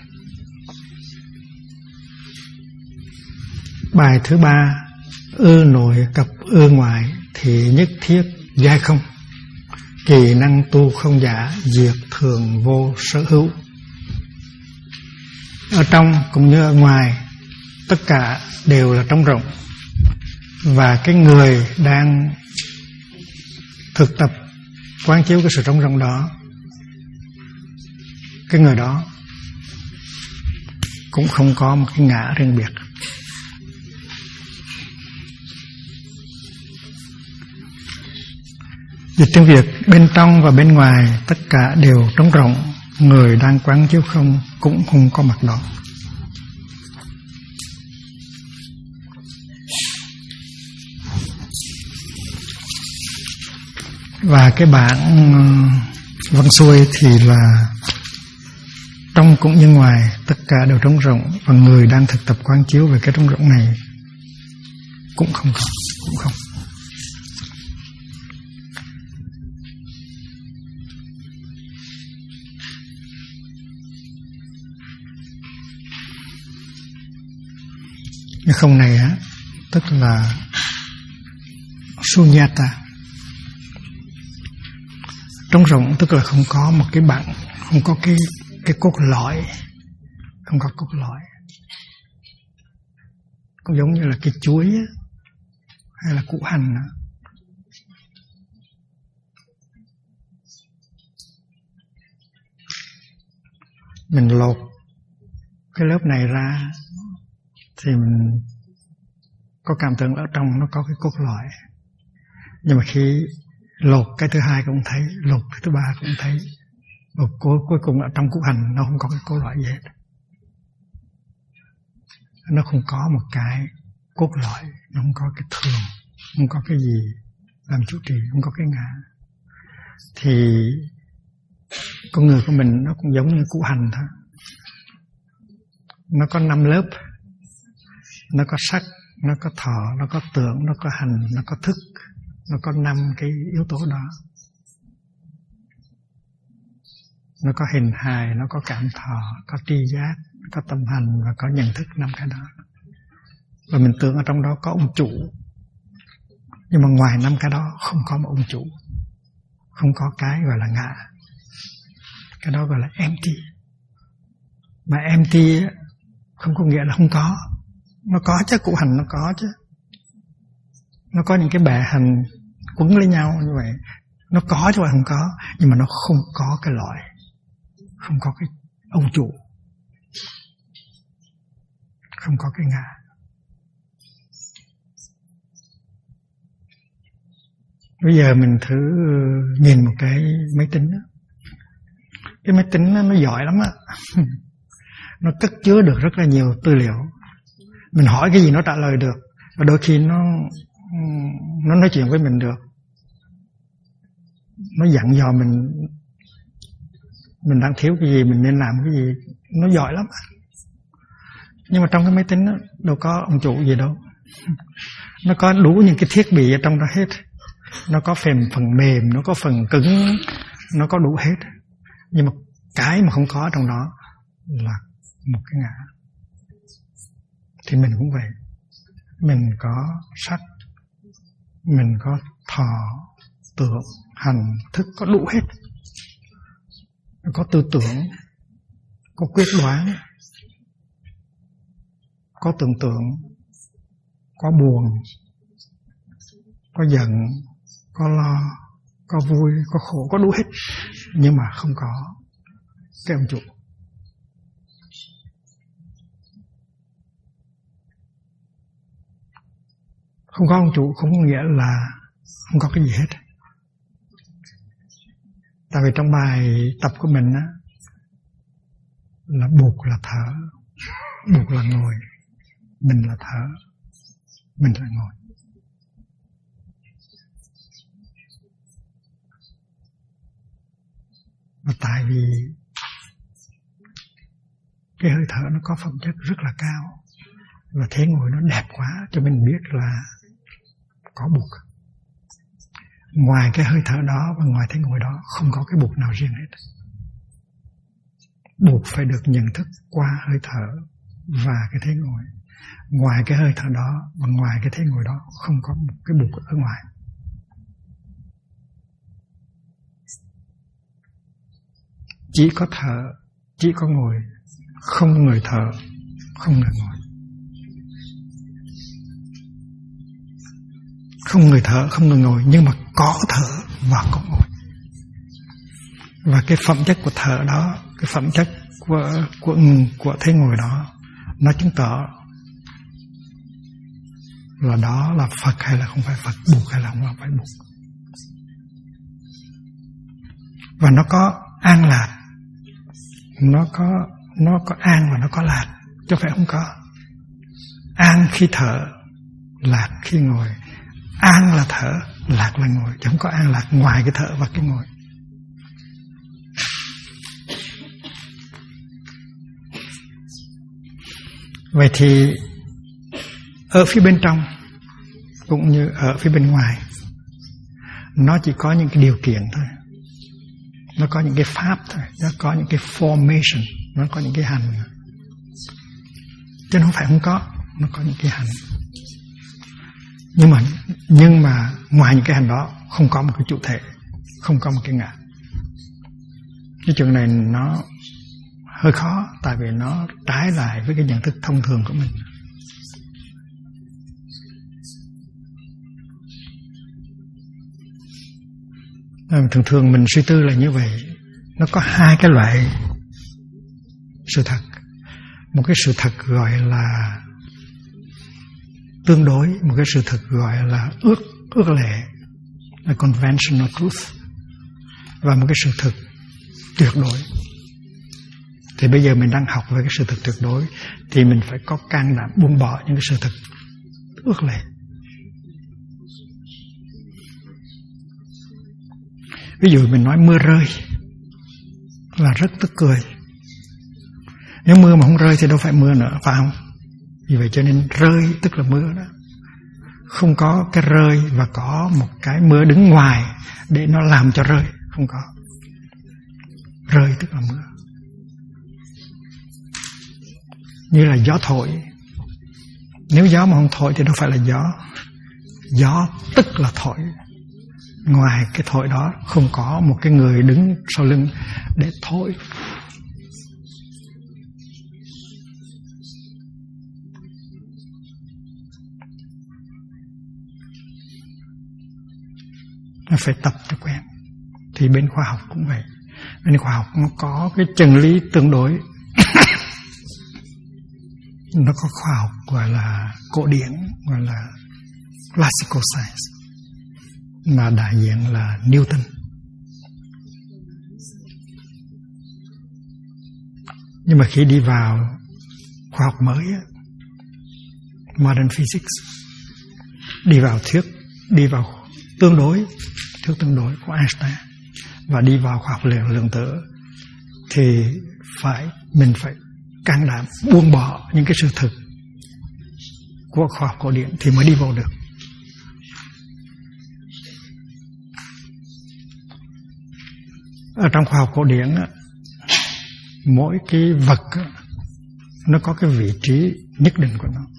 [SPEAKER 1] Bài thứ 3: ư nội cập ư ngoại thì nhất thiết giai không. Kỳ năng tu không giả, diệt thường vô sở hữu. Ở trong cũng như ở ngoài, tất cả đều là trống rỗng. Và cái người đang thực tập quán chiếu cái sự trống rỗng đó, cái người đó cũng không có một cái ngã riêng biệt. Dịch tiếng Việt: bên trong và bên ngoài tất cả đều trống rỗng, người đang quán chiếu không cũng không có mặt đó. Và cái bản văn xuôi thì là trong cũng như ngoài tất cả đều trống rỗng, và người đang thực tập quán chiếu về cái trống rỗng này cũng không. Cái không này á, tức là sunyata. Trống rỗng tức là không có một cái bản, không có cái cốt lõi, không có cốt lõi. Cũng giống như là cái chuối á, hay là củ hành á. Mình lột cái lớp này ra thì mình có cảm tưởng ở trong nó có cái cốt lõi. Nhưng mà khi lột cái thứ hai cũng thấy, lột cái thứ ba cũng thấy, và cuối cùng ở trong củ hành nó không có cái cốt lõi gì hết. Nó không có một cái cốt lõi, nó không có cái thường, không có cái gì làm chủ trì, không có cái ngã. Thì con người của mình nó cũng giống như củ hành thôi. Nó có 5 lớp. Nó có sắc, nó có thọ, nó có tưởng, nó có hành, nó có thức. Nó có 5 cái yếu tố đó. Nó có hình hài, nó có cảm thọ, có tri giác, có tâm hành và có nhận thức, 5 cái đó. Và mình tưởng ở trong đó có ông chủ. Nhưng mà ngoài 5 cái đó không có một ông chủ. Không có cái gọi là ngã. Cái đó gọi là empty. Mà empty không có nghĩa là không có. Nó có chứ, củ hành nó có chứ. Nó có những cái bè hành quấn lấy nhau như vậy. Nó có chứ không có. Nhưng mà nó không có cái loại. Không có cái ông chủ. Không có cái ngã. Bây giờ mình thử nhìn một cái máy tính đó. Cái máy tính nó giỏi lắm á. Nó cất chứa được rất là nhiều tư liệu. Mình hỏi cái gì nó trả lời được. Và đôi khi nó nói chuyện với mình được. Nó dặn dò mình đang thiếu cái gì, mình nên làm cái gì. Nó giỏi lắm. Nhưng mà trong cái máy tính đó, đâu có ông chủ gì đâu. Nó có đủ những cái thiết bị ở trong đó hết. Nó có phần mềm, nó có phần cứng, nó có đủ hết. Nhưng mà cái mà không có trong đó là một cái ngã. Thì mình cũng vậy. Mình có sắc, mình có thọ, tưởng, hành, thức, có đủ hết. Có tư tưởng, có quyết đoán, có tưởng tượng, có buồn, có giận, có lo, có vui, có khổ, có đủ hết. Nhưng mà không có cái ông chủ. Không có ông chủ không có nghĩa là không có cái gì hết. Tại vì trong bài tập của mình á, là buộc là thở, buộc là ngồi, mình là thở, mình là ngồi. Và tại vì cái hơi thở nó có phẩm chất rất là cao, và thế ngồi nó đẹp quá cho mình biết là có buộc. Ngoài cái hơi thở đó và ngoài thế ngồi đó không có cái buộc nào riêng hết. Buộc phải được nhận thức qua hơi thở và cái thế ngồi. Ngoài cái hơi thở đó và ngoài cái thế ngồi đó không có một cái buộc ở ngoài. Chỉ có thở, chỉ có ngồi, không người thở, không người ngồi. Không người thở, không người ngồi, nhưng mà có thở và có ngồi. Và cái phẩm chất của thở đó, cái phẩm chất của thế ngồi đó, nó chứng tỏ là đó là Phật hay là không phải Phật, buộc hay là không phải buộc. Và nó có an lạc, nó có an và nó có lạc, chứ phải không có. An khi thở, lạc khi ngồi. An là thở, lạc là ngồi, chứ không có an lạc ngoài cái thở và cái ngồi. Vậy thì ở phía bên trong cũng như ở phía bên ngoài, nó chỉ có những cái điều kiện thôi. Nó có những cái pháp thôi, nó có những cái formation, nó có những cái hành. Chứ không phải không có, nó có những cái hành. Nhưng mà ngoài những cái hành đó không có một cái chủ thể, không có một cái ngã. Cái chuyện này nó hơi khó, tại vì nó trái lại với cái nhận thức thông thường của mình. Thường mình suy tư là như vậy. Nó có hai cái loại sự thật. Một cái sự thật gọi là tương đối, một cái sự thật gọi là ước lệ. là conventional truth, và một cái sự thực tuyệt đối. Thì bây giờ mình đang học về cái sự thực tuyệt đối, thì mình phải có can đảm buông bỏ những cái sự thực ước lệ. Ví dụ mình nói mưa rơi là rất tức cười. Nếu mưa mà không rơi thì đâu phải mưa nữa, phải không? Vì vậy cho nên rơi tức là mưa đó. Không có cái rơi và có một cái mưa đứng ngoài để nó làm cho rơi. Không có. Rơi tức là mưa. Như là gió thổi. Nếu gió mà không thổi thì đâu phải là gió. Gió tức là thổi. Ngoài cái thổi đó không có một cái người đứng sau lưng để thổi. Nó phải tập cho quen. Thì bên khoa học cũng vậy. Bên khoa học nó có cái chân lý tương đối. Nó có khoa học gọi là cổ điển, gọi là classical science, mà đại diện là Newton. Nhưng mà khi đi vào khoa học mới, modern physics, đi vào thuyết tương đối của Einstein, và đi vào khoa học lượng tử, thì mình phải can đảm buông bỏ những cái sự thực của khoa học cổ điển thì mới đi vào được. Ở trong khoa học cổ điển, mỗi cái vật nó có cái vị trí nhất định của nó,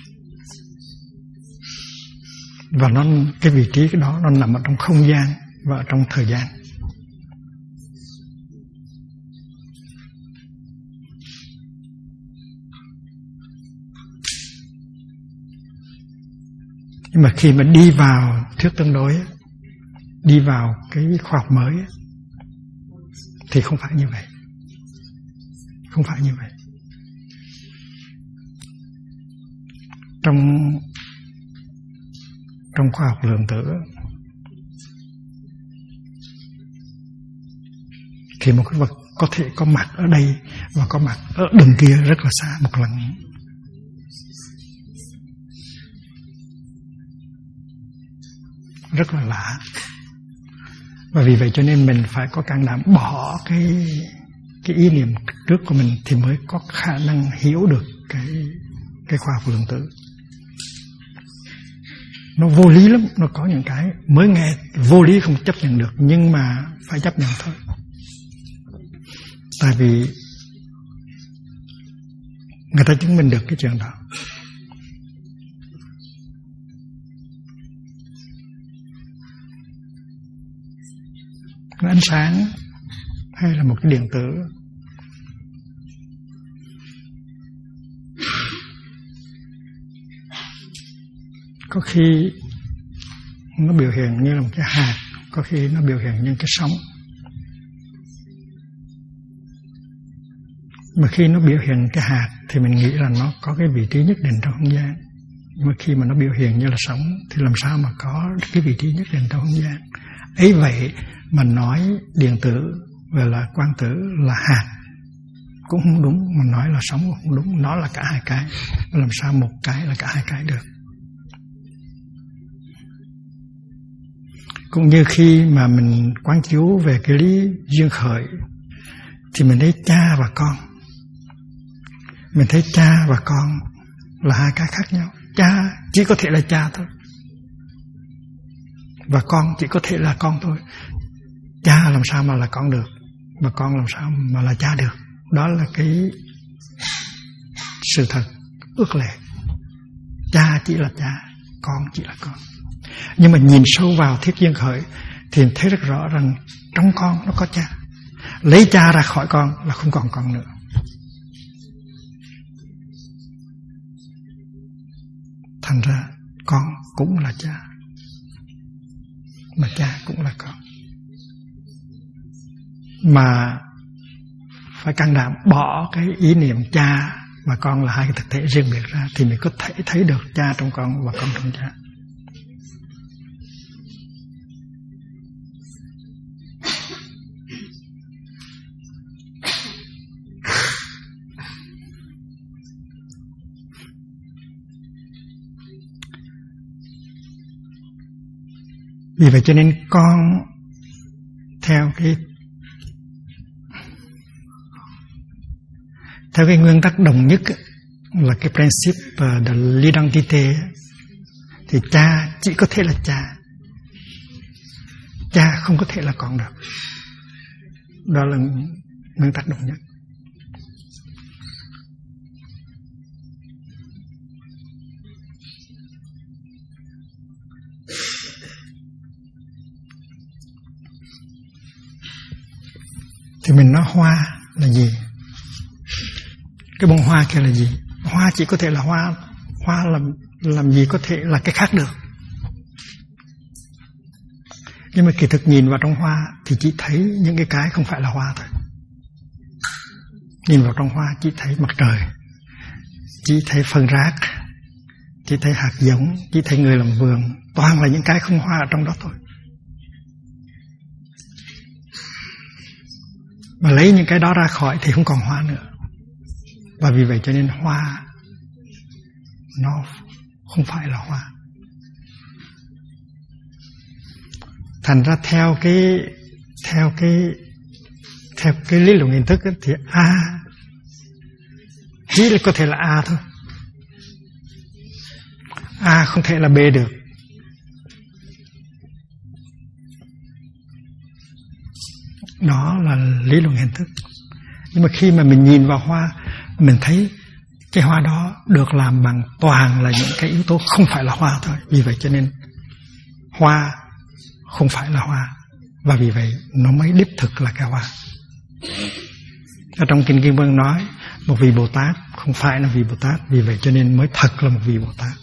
[SPEAKER 1] và cái vị trí cái đó nó nằm ở trong không gian và ở trong thời gian. Nhưng mà khi mà đi vào thuyết tương đối, đi vào cái khoa học mới, thì không phải như vậy. Không phải như vậy. Trong khoa học lượng tử, thì một cái vật có thể có mặt ở đây và có mặt ở đường kia rất là xa một lần. Rất là lạ. Và vì vậy cho nên mình phải có can đảm bỏ cái ý niệm trước của mình thì mới có khả năng hiểu được cái khoa học lượng tử. Nó vô lý lắm, nó có những cái mới nghe vô lý không chấp nhận được, nhưng mà phải chấp nhận thôi. Tại vì người ta chứng minh được cái chuyện đó. Ánh sáng hay là một cái điện tử, có khi nó biểu hiện như là một cái hạt, có khi nó biểu hiện như cái sóng. Mà khi nó biểu hiện cái hạt thì mình nghĩ là nó có cái vị trí nhất định trong không gian. Nhưng mà khi mà nó biểu hiện như là sóng thì làm sao mà có cái vị trí nhất định trong không gian. Ấy vậy mà nói điện tử và là quang tử là hạt cũng không đúng, mà nói là sóng cũng không đúng. Nó là cả hai cái. Làm sao một cái là cả hai cái được. Cũng như khi mà mình quán chiếu về cái lý duyên khởi thì mình thấy cha và con. Mình thấy cha và con là hai cái khác nhau. Cha chỉ có thể là cha thôi, và con chỉ có thể là con thôi. Cha làm sao mà là con được, và con làm sao mà là cha được. Đó là cái sự thật ước lệ. Cha chỉ là cha, con chỉ là con. Nhưng mà nhìn sâu vào thuyết duyên khởi thì thấy rất rõ rằng trong con nó có cha. Lấy cha ra khỏi con là không còn con nữa. Thành ra con cũng là cha, mà cha cũng là con. Mà phải can đảm bỏ cái ý niệm cha và con là hai cái thực thể riêng biệt ra, thì mình có thể thấy được cha trong con và con trong cha. Vì vậy cho nên con theo cái nguyên tắc đồng nhất là cái principe de l'identité, thì cha chỉ có thể là cha, cha không có thể là con được. Đó là nguyên tắc đồng nhất. Thì mình nói hoa là gì? Cái bông hoa kia là gì? Hoa chỉ có thể là hoa. Hoa làm gì có thể là cái khác được. Nhưng mà kỳ thực nhìn vào trong hoa thì chỉ thấy những cái không phải là hoa thôi. Nhìn vào trong hoa chỉ thấy mặt trời, chỉ thấy phân rác, chỉ thấy hạt giống, chỉ thấy người làm vườn. Toàn là những cái không hoa ở trong đó thôi. Mà lấy những cái đó ra khỏi thì không còn hoa nữa. Và vì vậy cho nên hoa nó không phải là hoa. Thành ra theo cái lý luận hình thức ấy, thì A chỉ là có thể là A thôi. A không thể là B được. Đó là lý luận hình thức. Nhưng mà khi mà mình nhìn vào hoa, mình thấy cái hoa đó được làm bằng toàn là những cái yếu tố không phải là hoa thôi. Vì vậy cho nên hoa không phải là hoa, và vì vậy nó mới đích thực là cái hoa. Ở trong Kinh Kim Vân nói một vị Bồ Tát không phải là vị Bồ Tát, vì vậy cho nên mới thật là một vị Bồ Tát.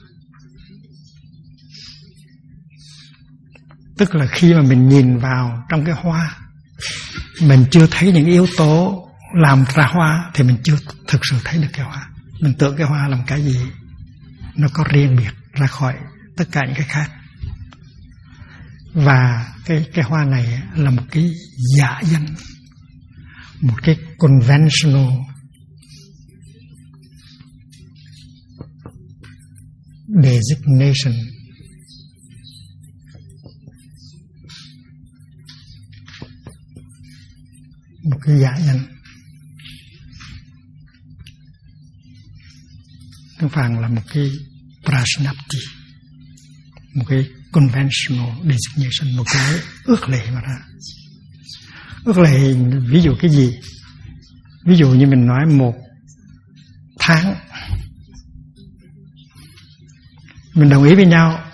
[SPEAKER 1] Tức là khi mà mình nhìn vào trong cái hoa, mình chưa thấy những yếu tố làm ra hoa thì mình chưa thực sự thấy được cái hoa. Mình tưởng cái hoa làm cái gì nó có riêng biệt ra khỏi tất cả những cái khác. Và cái hoa này là một cái giả danh, một cái conventional designation. Một cái giả danh. Tương phản là một cái prasnapti, một cái conventional designation, một cái ước lệ mà ra. Ước lệ ví dụ cái gì? Ví dụ như mình nói một tháng mình đồng ý với nhau,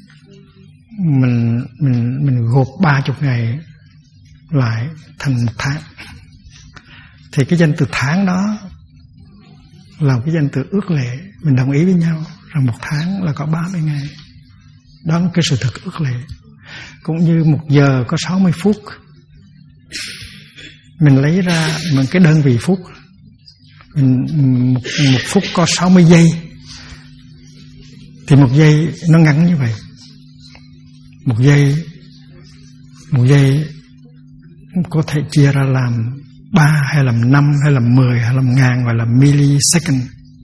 [SPEAKER 1] mình gộp 30 ngày lại thành một tháng, thì cái danh từ tháng đó là cái danh từ ước lệ. Mình đồng ý với nhau rằng một tháng là có 30 ngày. Đó là cái sự thực ước lệ. Cũng như một giờ có 60 phút, mình lấy ra một cái đơn vị phút, một phút có 60 giây, thì một giây nó ngắn như vậy. Một giây có thể chia ra làm 3 hay làm 5 hay làm 10 hay làm ngàn, gọi là millisecond.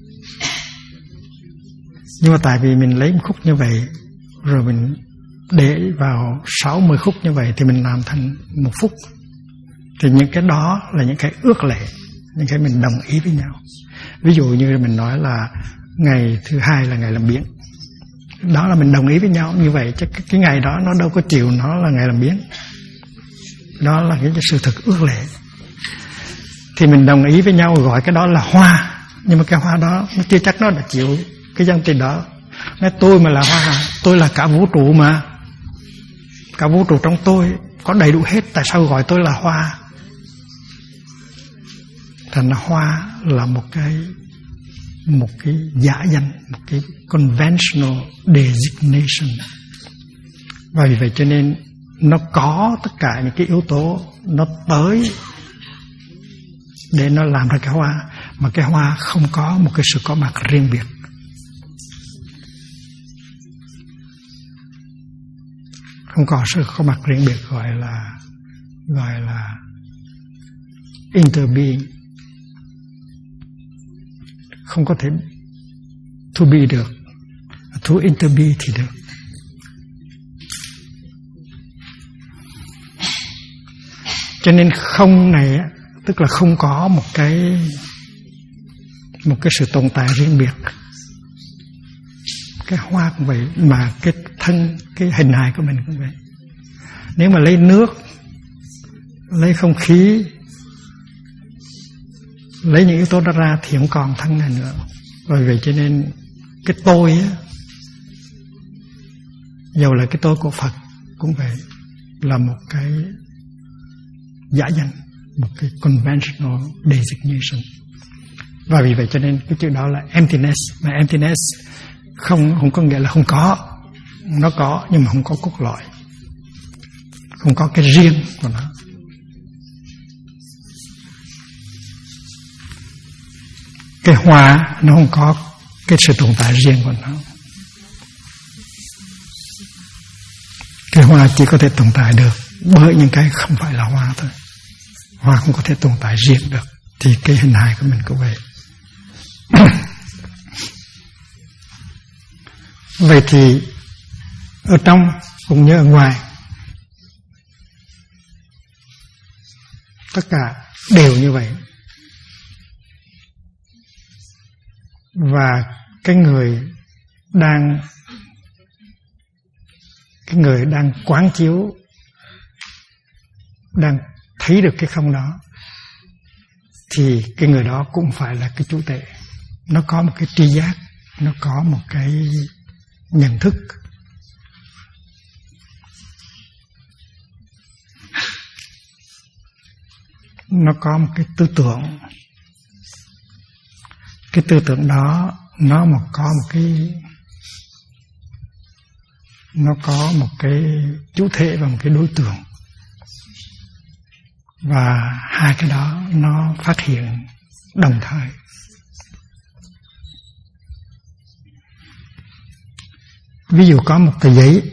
[SPEAKER 1] Nhưng mà tại vì mình lấy một khúc như vậy rồi mình để vào 60 khúc như vậy thì mình làm thành một phút. Thì những cái đó là những cái ước lệ, những cái mình đồng ý với nhau. Ví dụ như mình nói là ngày thứ hai là ngày làm biếng, đó là mình đồng ý với nhau như vậy, chứ cái ngày đó nó đâu có chịu nó là ngày làm biếng. Đó là cái sự thực ước lệ. Thì mình đồng ý với nhau gọi cái đó là hoa. Nhưng mà cái hoa đó nó chưa chắc nó đã chịu cái danh từ đó. Nói tôi mà là hoa, tôi là cả vũ trụ mà, cả vũ trụ trong tôi có đầy đủ hết, tại sao gọi tôi là hoa? Thành ra hoa là một cái giả danh, một cái conventional designation. Và vì vậy cho nên nó có tất cả những cái yếu tố nó tới để nó làm ra cái hoa, mà cái hoa không có một cái sự có mặt riêng biệt. Không có sự có mặt riêng biệt, gọi là interbeing. Không có thể to be được, to interbe thì được. Cho nên không này tức là không có một cái sự tồn tại riêng biệt. Cái hoa cũng vậy, mà cái thân, cái hình hài của mình cũng vậy. Nếu mà lấy nước, lấy không khí, lấy những yếu tố đó ra thì không còn thân này nữa. Bởi vậy cho nên cái tôi á, dầu là cái tôi của Phật cũng vậy, là một cái giả danh, một cái conventional designation. Và vì vậy cho nên cái chữ đó là emptiness. Mà emptiness không có nghĩa là không có. Nó có nhưng mà không có cốt lõi, không có cái riêng của nó. Cái hoa nó không có cái sự tồn tại riêng của nó. Cái hoa chỉ có thể tồn tại được bởi những cái không phải là hoa thôi. Hoa không có thể tồn tại riêng được. Thì cái hình hài của mình cũng vậy. Vậy thì ở trong cũng như ở ngoài, tất cả đều như vậy. Và cái người đang quán chiếu, đang thấy được cái không đó, thì cái người đó cũng phải là cái chủ tể. Nó có một cái tri giác, nó có một cái nhận thức. Nó có một cái tư tưởng. Cái tư tưởng đó nó có một cái chủ thể và một cái đối tượng. Và hai cái đó nó phát hiện đồng thời. Ví dụ có một tờ giấy,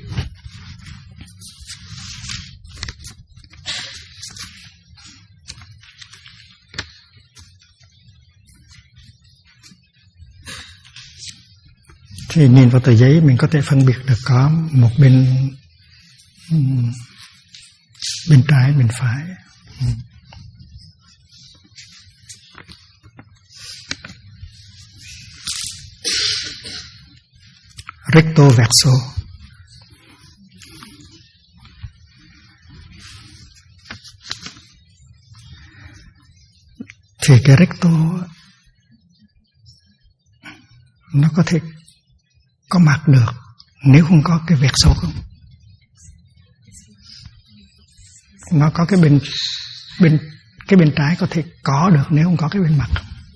[SPEAKER 1] thì nhìn vào tờ giấy mình có thể phân biệt được có một bên trái, bên phải. Recto verso. Thì cái recto nó có thể có mặt được nếu không có cái verso không. Nó có cái bên trái có thể có được nếu không có cái bên mặt.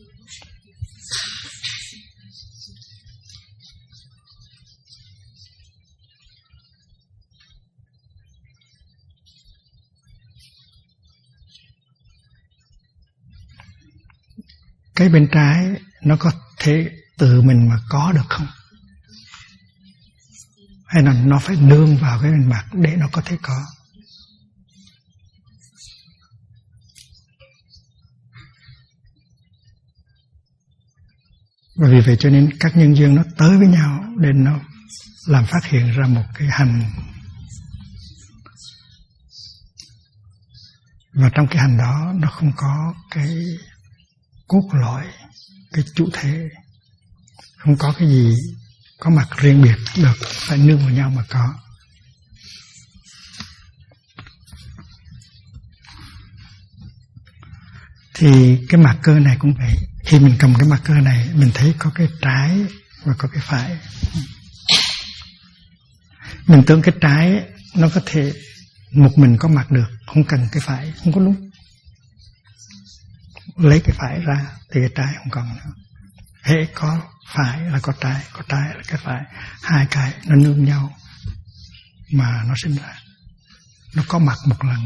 [SPEAKER 1] Cái bên trái nó có thể tự mình mà có được không? Hay là nó phải nương vào cái bên mặt để nó có thể có? Và vì vậy cho nên các nhân duyên nó tới với nhau để nó làm phát hiện ra một cái hành. Và trong cái hành đó nó không có cái cốt lõi, cái chủ thể, không có cái gì có mặt riêng biệt được, phải nương vào nhau mà có. Thì cái mặt cơ này cũng vậy. Khi mình cầm cái mặt cơ này, mình thấy có cái trái và có cái phải. Mình tưởng cái trái nó có thể một mình có mặt được, không cần cái phải, không có đúng. Lấy cái phải ra thì cái trái không còn nữa. Hễ có phải là có trái là cái phải. Hai cái nó nương nhau mà nó sinh ra. Nó có mặt một lần.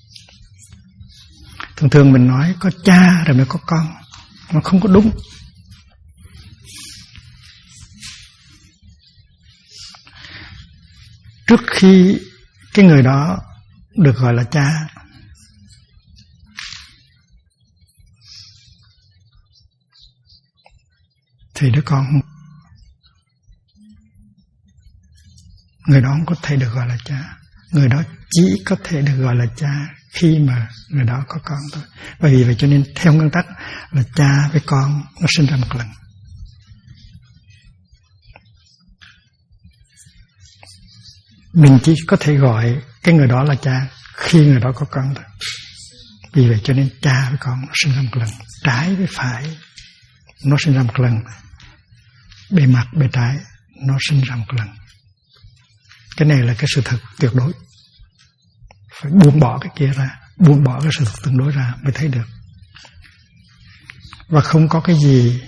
[SPEAKER 1] Thường thường mình nói có cha rồi mới có con. Nó không có đúng. Trước khi cái người đó được gọi là cha, thì đứa con người đó không có thể được gọi là cha. Người đó chỉ có thể được gọi là cha khi mà người đó có con thôi. Bởi vì vậy cho nên theo nguyên tắc là cha với con nó sinh ra một lần. Mình chỉ có thể gọi cái người đó là cha khi người đó có con thôi. Vì vậy cho nên cha với con nó sinh ra một lần. Trái với phải nó sinh ra một lần. Bề mặt bề trái nó sinh ra một lần. Cái này là cái sự thật tuyệt đối. Phải buông bỏ cái kia ra, buông bỏ cái sự thật tương đối ra mới thấy được. Và không có cái gì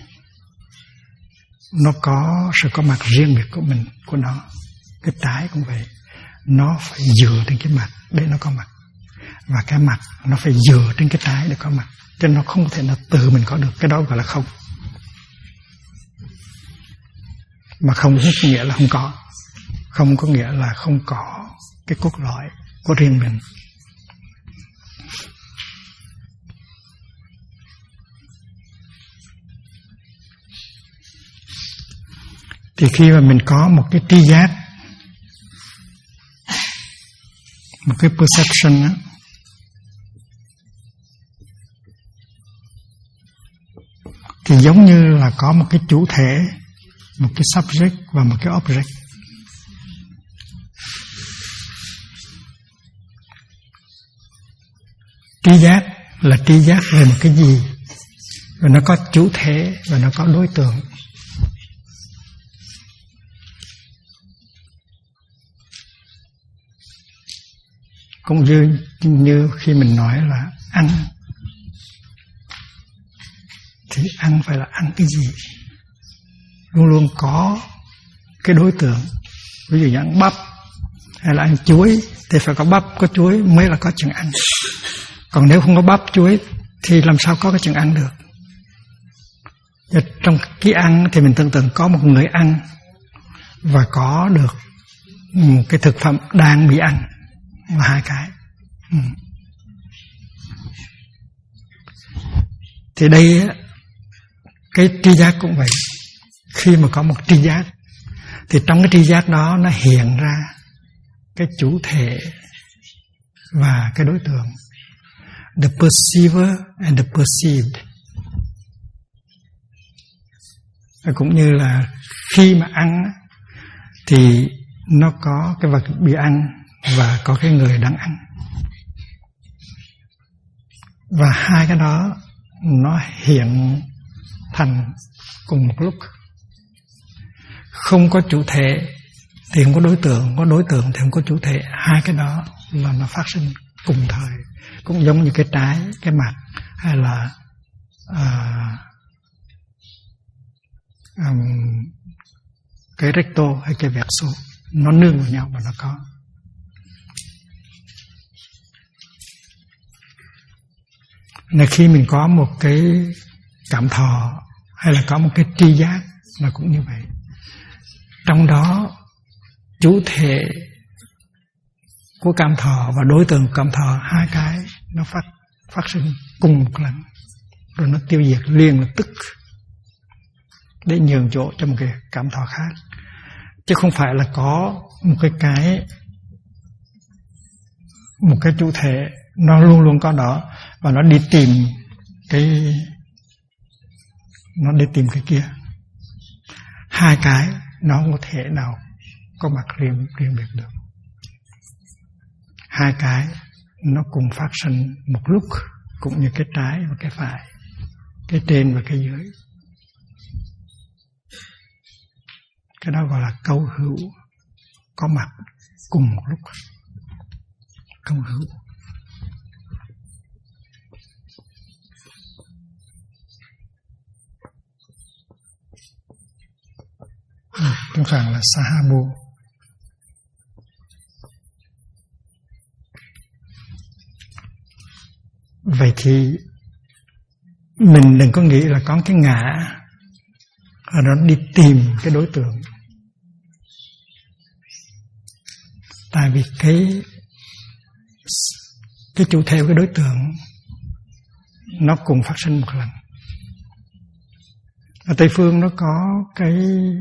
[SPEAKER 1] nó có sự có mặt riêng biệt của mình, của nó. Cái trái cũng vậy, nó phải dựa trên cái mặt để nó có mặt, và cái mặt nó phải dựa trên cái trái để có mặt. Cho nên nó không thể nào tự mình có được. Cái đó gọi là không. Mà không nghĩa là không có. Không có nghĩa là không có cái cốt lõi của riêng mình. Thì khi mà mình có một cái tri giác, một cái perception đó, thì giống như là có một cái chủ thể, một cái subject và một cái object. Tri giác là tri giác về một cái gì, và nó có chủ thể và nó có đối tượng. Cũng như khi mình nói là ăn, thì ăn phải là ăn cái gì, luôn luôn có cái đối tượng. Ví dụ như ăn bắp hay là ăn chuối thì phải có bắp có chuối mới là có chừng ăn. Còn nếu không có bắp chuối thì làm sao có cái chừng ăn được. Và trong cái ăn thì mình tưởng tượng có một người ăn và có được một cái thực phẩm đang bị ăn, là hai cái. Thì đây cái tri giác cũng vậy. Khi mà có một tri giác thì trong cái tri giác đó nó hiện ra cái chủ thể và cái đối tượng, the perceiver and the perceived. Cũng như là khi mà ăn thì nó có cái vật bị ăn và có cái người đang ăn. Và hai cái đó nó hiện thành cùng một lúc. Không có chủ thể thì không có đối tượng, có đối tượng thì không có chủ thể. Hai cái đó là nó phát sinh cùng thời. Cũng giống như cái trái, cái mặt, hay là cái recto hay cái verso, nó nương vào nhau và nó có. Là khi mình có một cái cảm thọ hay là có một cái tri giác là cũng như vậy. Trong đó chủ thể của cảm thọ và đối tượng cảm thọ, hai cái nó phát sinh cùng một lần, rồi nó tiêu diệt liền lập tức để nhường chỗ cho một cái cảm thọ khác. Chứ không phải là có một cái chủ thể nó luôn luôn có đó và nó đi tìm cái kia. Hai cái nó không có thể nào có mặt riêng biệt được. Hai cái nó cùng phát sinh một lúc, cũng như cái trái và cái phải, cái trên và cái dưới. Cái đó gọi là câu hữu, có mặt cùng một lúc. Câu hữu. Tiếng Phạn là Sahabo. Vậy thì mình đừng có nghĩ là có cái ngã và nó đi tìm cái đối tượng. Tại vì cái chủ thể của cái đối tượng nó cùng phát sinh một lần. Ở Tây phương nó có cái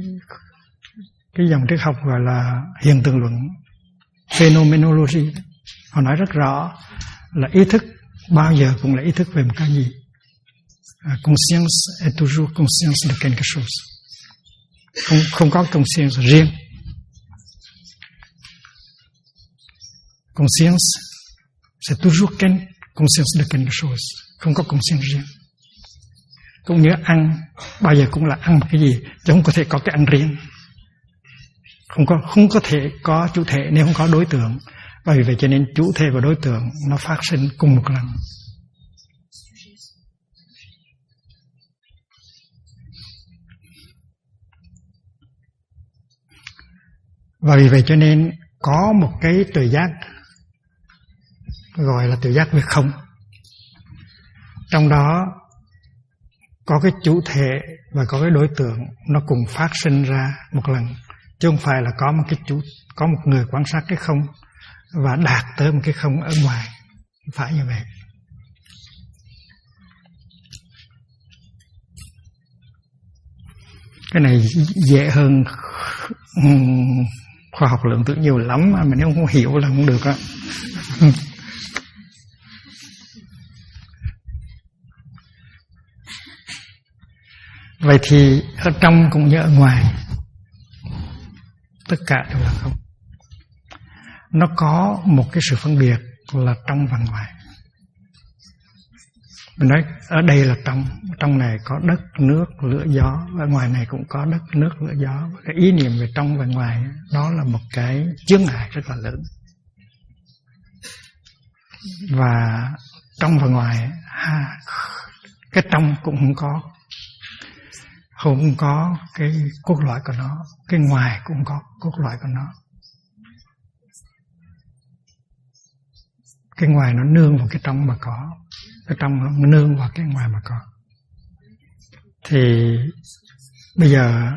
[SPEAKER 1] dòng triết học gọi là hiện tượng luận, phenomenology. Họ nói rất rõ là ý thức bao giờ cũng là ý thức về một cái gì. Conscience est toujours conscience de quelque chose. Không có conscience riêng. Conscience c'est toujours conscience de quelque chose. Không có conscience riêng. Cũng như ăn bao giờ cũng là ăn một cái gì, chứ không có thể có cái ăn riêng. Không có thể có chủ thể nếu không có đối tượng. Và vì vậy cho nên chủ thể và đối tượng nó phát sinh cùng một lần. Và vì vậy cho nên có một cái tuệ giác gọi là tuệ giác về không. Trong đó có cái chủ thể và có cái đối tượng nó cùng phát sinh ra một lần, chứ không phải là có một người quan sát cái không và đạt tới một cái không ở ngoài. Không phải như vậy. Cái này dễ hơn khoa học lượng tử nhiều lắm, mà nếu không hiểu là không được á. Vậy thì ở trong cũng như ở ngoài, tất cả đều là không. Nó có một cái sự phân biệt là trong và ngoài. Mình nói ở đây là trong này có đất, nước, lửa, gió, ở ngoài này cũng có đất, nước, lửa, gió. Cái ý niệm về trong và ngoài đó là một cái chướng ngại rất là lớn. Và trong và ngoài, cái trong cũng không có cái cốt lõi của nó, cái ngoài cũng có cốt lõi của nó. Cái ngoài nó nương vào cái trong mà có, cái trong nó nương vào cái ngoài mà có. Thì bây giờ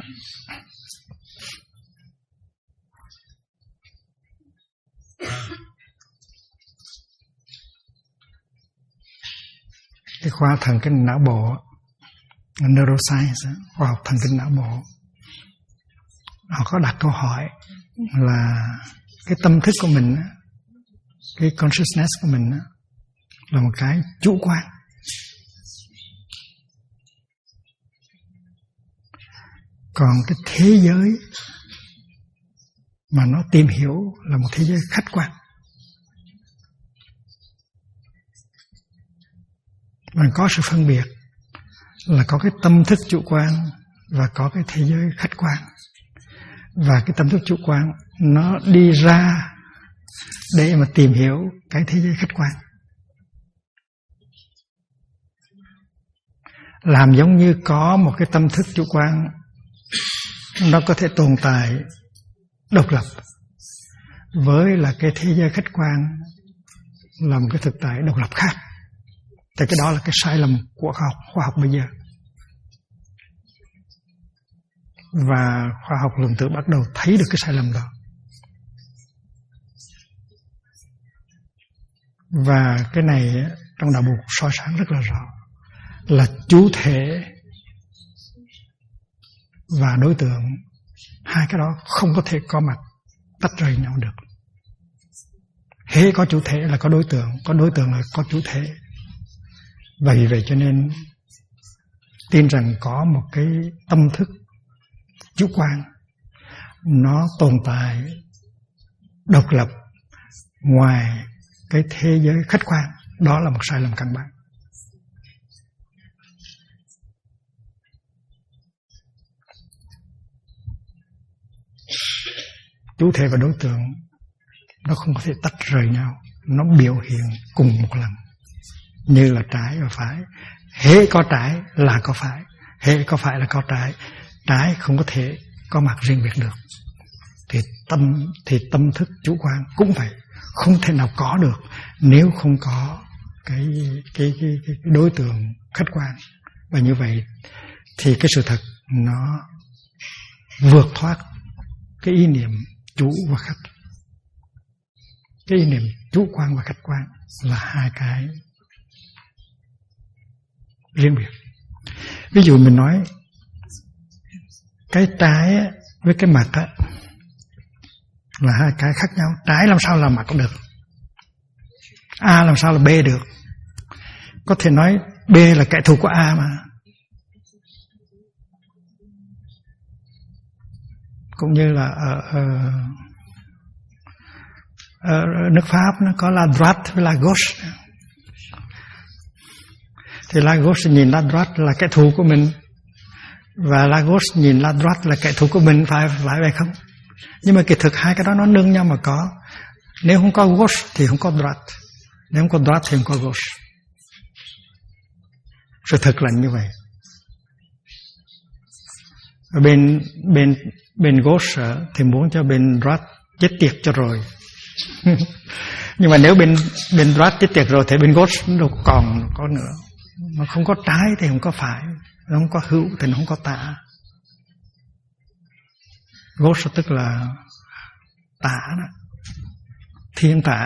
[SPEAKER 1] cái khoa thần kinh não bộ, neuroscience, khoa học thần kinh não bộ, họ có đặt câu hỏi là cái tâm thức của mình, cái consciousness của mình là một cái chủ quan. Còn cái thế giới mà nó tìm hiểu là một thế giới khách quan. Mình có sự phân biệt là có cái tâm thức chủ quan và có cái thế giới khách quan. Và cái tâm thức chủ quan nó đi ra để mà tìm hiểu cái thế giới khách quan. Làm giống như có một cái tâm thức chủ quan nó có thể tồn tại độc lập với là cái thế giới khách quan là một cái thực tại độc lập khác. Thì cái đó là cái sai lầm của khoa học bây giờ. Và khoa học lượng tử bắt đầu thấy được cái sai lầm đó. Và cái này trong đạo Bụt soi sáng rất là rõ, là chủ thể và đối tượng, hai cái đó không có thể có mặt tách rời nhau được. Hễ có chủ thể là có đối tượng là có chủ thể. Và vì vậy cho nên tin rằng có một cái tâm thức chủ quan nó tồn tại độc lập ngoài cái thế giới khách quan, đó là một sai lầm căn bản. Chủ thể và đối tượng nó không có thể tách rời nhau, nó biểu hiện cùng một lần, như là trái và phải. Hễ có trái là có phải, hễ có phải là có trái. Trái không có thể có mặt riêng biệt được. Thì tâm thức chủ quan cũng vậy, không thể nào có được nếu không có cái đối tượng khách quan. Và như vậy thì cái sự thật nó vượt thoát cái ý niệm chủ và khách. Cái ý niệm chủ quan và khách quan là hai cái riêng biệt. Ví dụ mình nói cái trái với cái mặt là hai cái khác nhau. Trái làm sao là mặt được? A làm sao là B được? Có thể nói B là kẻ thù của A mà. Cũng như là ở nước Pháp nó có la droite với la gauche. Thì la gauche nhìn la droite là kẻ thù của mình, và la gauche nhìn la droite là kẻ thù của mình, phải vậy không? Nhưng mà kỳ thực hai cái đó nó nương nhau mà có. Nếu không có gauche thì không có droite, nếu không có droite thì không có gauche. Sự thật là như vậy. Ở bên gauche thì muốn cho bên droite chết tiệt cho rồi. Nhưng mà nếu bên droite chết tiệt rồi thì bên gauche đâu còn có nữa. Nó không có trái thì không có phải, nó không có hữu thì nó không có tả. Gauche tức là tả đó, thiên tả.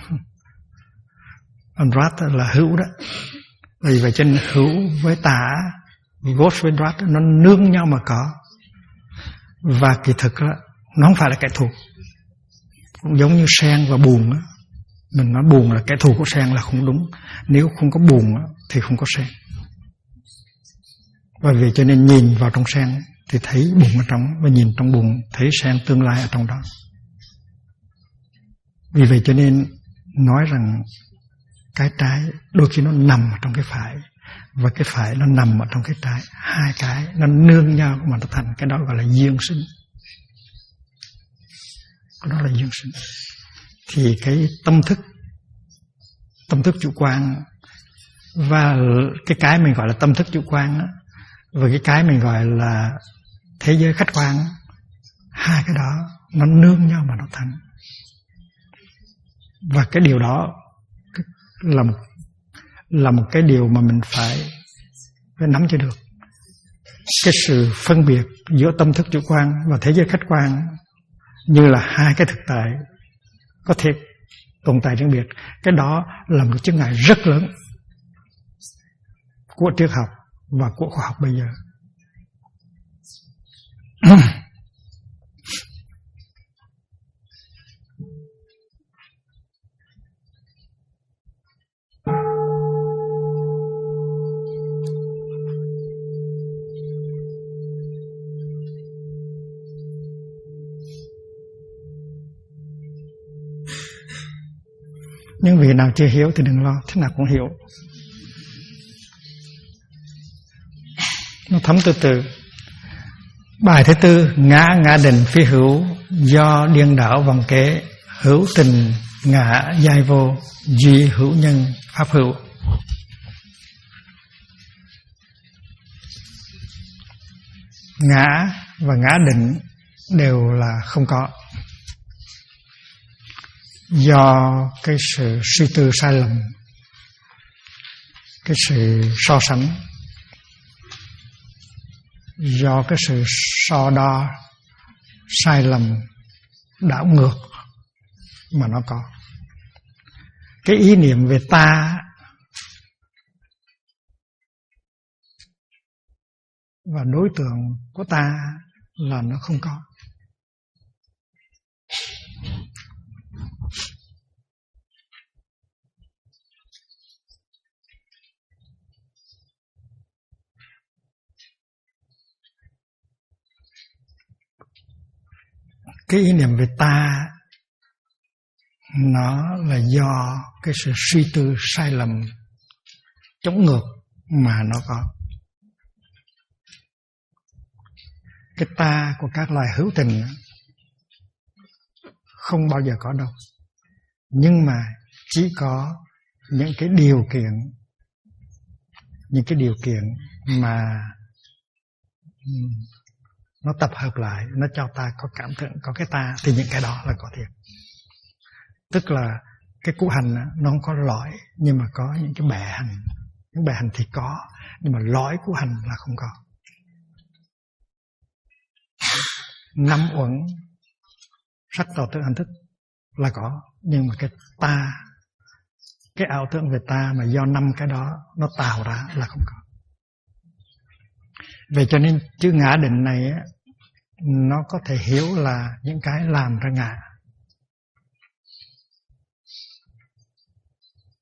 [SPEAKER 1] Còn droite là hữu đó. Vì vậy trên hữu với tả, gauche với droite nó nương nhau mà có. Và kỳ thực đó, nó không phải là kẻ thù. Cũng giống như sen và bùn đó. Mình nói bùn là kẻ thù của sen là không đúng. Nếu không có bùn thì không có sen. Và vì cho nên nhìn vào trong sen thì thấy bùn ở trong, và nhìn trong bùn thấy sen tương lai ở trong đó. Vì vậy cho nên nói rằng cái trái đôi khi nó nằm ở trong cái phải, và cái phải nó nằm ở trong cái trái. Hai cái nó nương nhau mà nó thành, cái đó gọi là duyên sinh. Cái đó là duyên sinh. Thì cái tâm thức chủ quan, và cái mình gọi là tâm thức chủ quan đó, và cái mình gọi là thế giới khách quan, hai cái đó nó nương nhau mà nó thành. Và cái điều đó là một cái điều mà mình phải nắm cho được. Cái sự phân biệt giữa tâm thức chủ quan và thế giới khách quan như là hai cái thực tại có thể tồn tại riêng biệt. Cái đó là một chướng ngại rất lớn của triết học và của khoa học bây giờ. Nhưng vị nào chưa hiểu thì đừng lo, thế nào cũng hiểu. Nó thấm từ từ. Bài thứ tư: ngã định phi hữu, do điên đảo vòng kế, hữu tình ngã giai vô, duy hữu nhân pháp hữu. Ngã và ngã định đều là không có, do cái sự suy tư sai lầm, cái sự so sánh, do cái sự so đo sai lầm, đảo ngược mà nó có. Cái ý niệm về ta và đối tượng của ta là nó không có. Cái ý niệm về ta nó là do cái sự suy tư sai lầm, chống ngược mà nó có. Cái ta của các loài hữu tình không bao giờ có đâu. Nhưng mà chỉ có những cái điều kiện mà nó tập hợp lại, nó cho ta có cảm tưởng, có cái ta, thì những cái đó là có thiệt. Tức là cái củ hành nó không có lõi, nhưng mà có những cái bẹ hành. Những bẹ hành thì có, nhưng mà lõi củ hành là không có. 5 uẩn sắc tỏ tưởng hành thức là có, nhưng mà cái ta, cái ảo tưởng về ta mà do 5 cái đó nó tạo ra là không có. Vậy cho nên chữ ngã định này nó có thể hiểu là những cái làm ra ngã.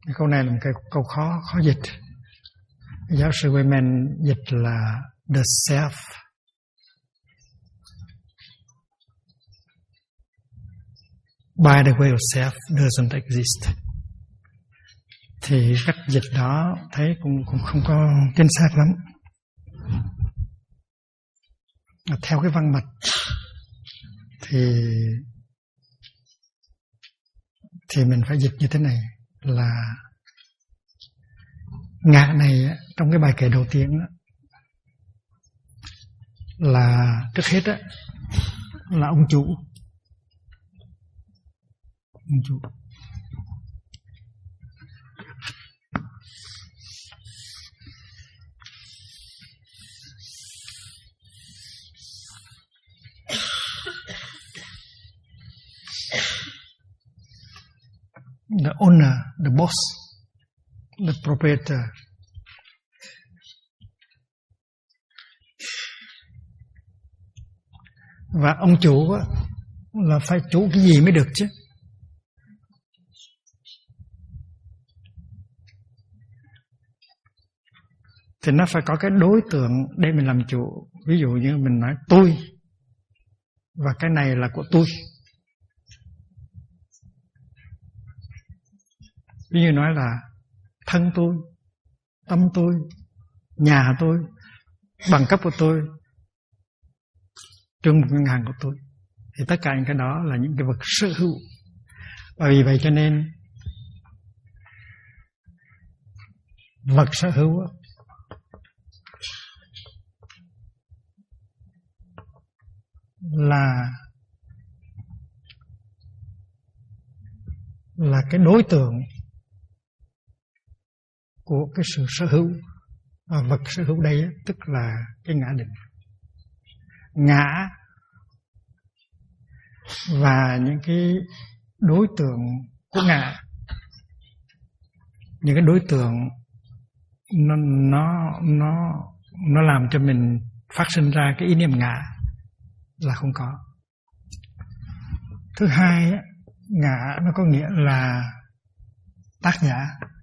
[SPEAKER 1] Cái câu này là một cái câu khó dịch. Giáo sư Wayman dịch là the self by the way of self doesn't exist. Thì cách dịch đó thấy cũng không có chính xác lắm. Theo cái văn mạch thì mình phải dịch như thế này, là ngã này trong cái bài kệ đầu tiên là trước hết là ông chủ. The owner, the boss, the proprietor. Và ông chủ là phải chủ cái gì mới được chứ. Thì nó phải có cái đối tượng để mình làm chủ. Ví dụ như mình nói tôi, và cái này là của tôi. Ví dụ nói là thân tôi, tâm tôi, nhà tôi, bằng cấp của tôi, trường một ngân hàng của tôi. Thì tất cả những cái đó là những cái vật sở hữu. Và vì vậy cho nên vật sở hữu là cái đối tượng của cái sự sở hữu. Và vật sở hữu đây tức là cái ngã định. Ngã và những cái đối tượng của ngã, những cái đối tượng nó làm cho mình phát sinh ra cái ý niệm ngã là không có. Thứ hai, ngã nó có nghĩa là tác giả.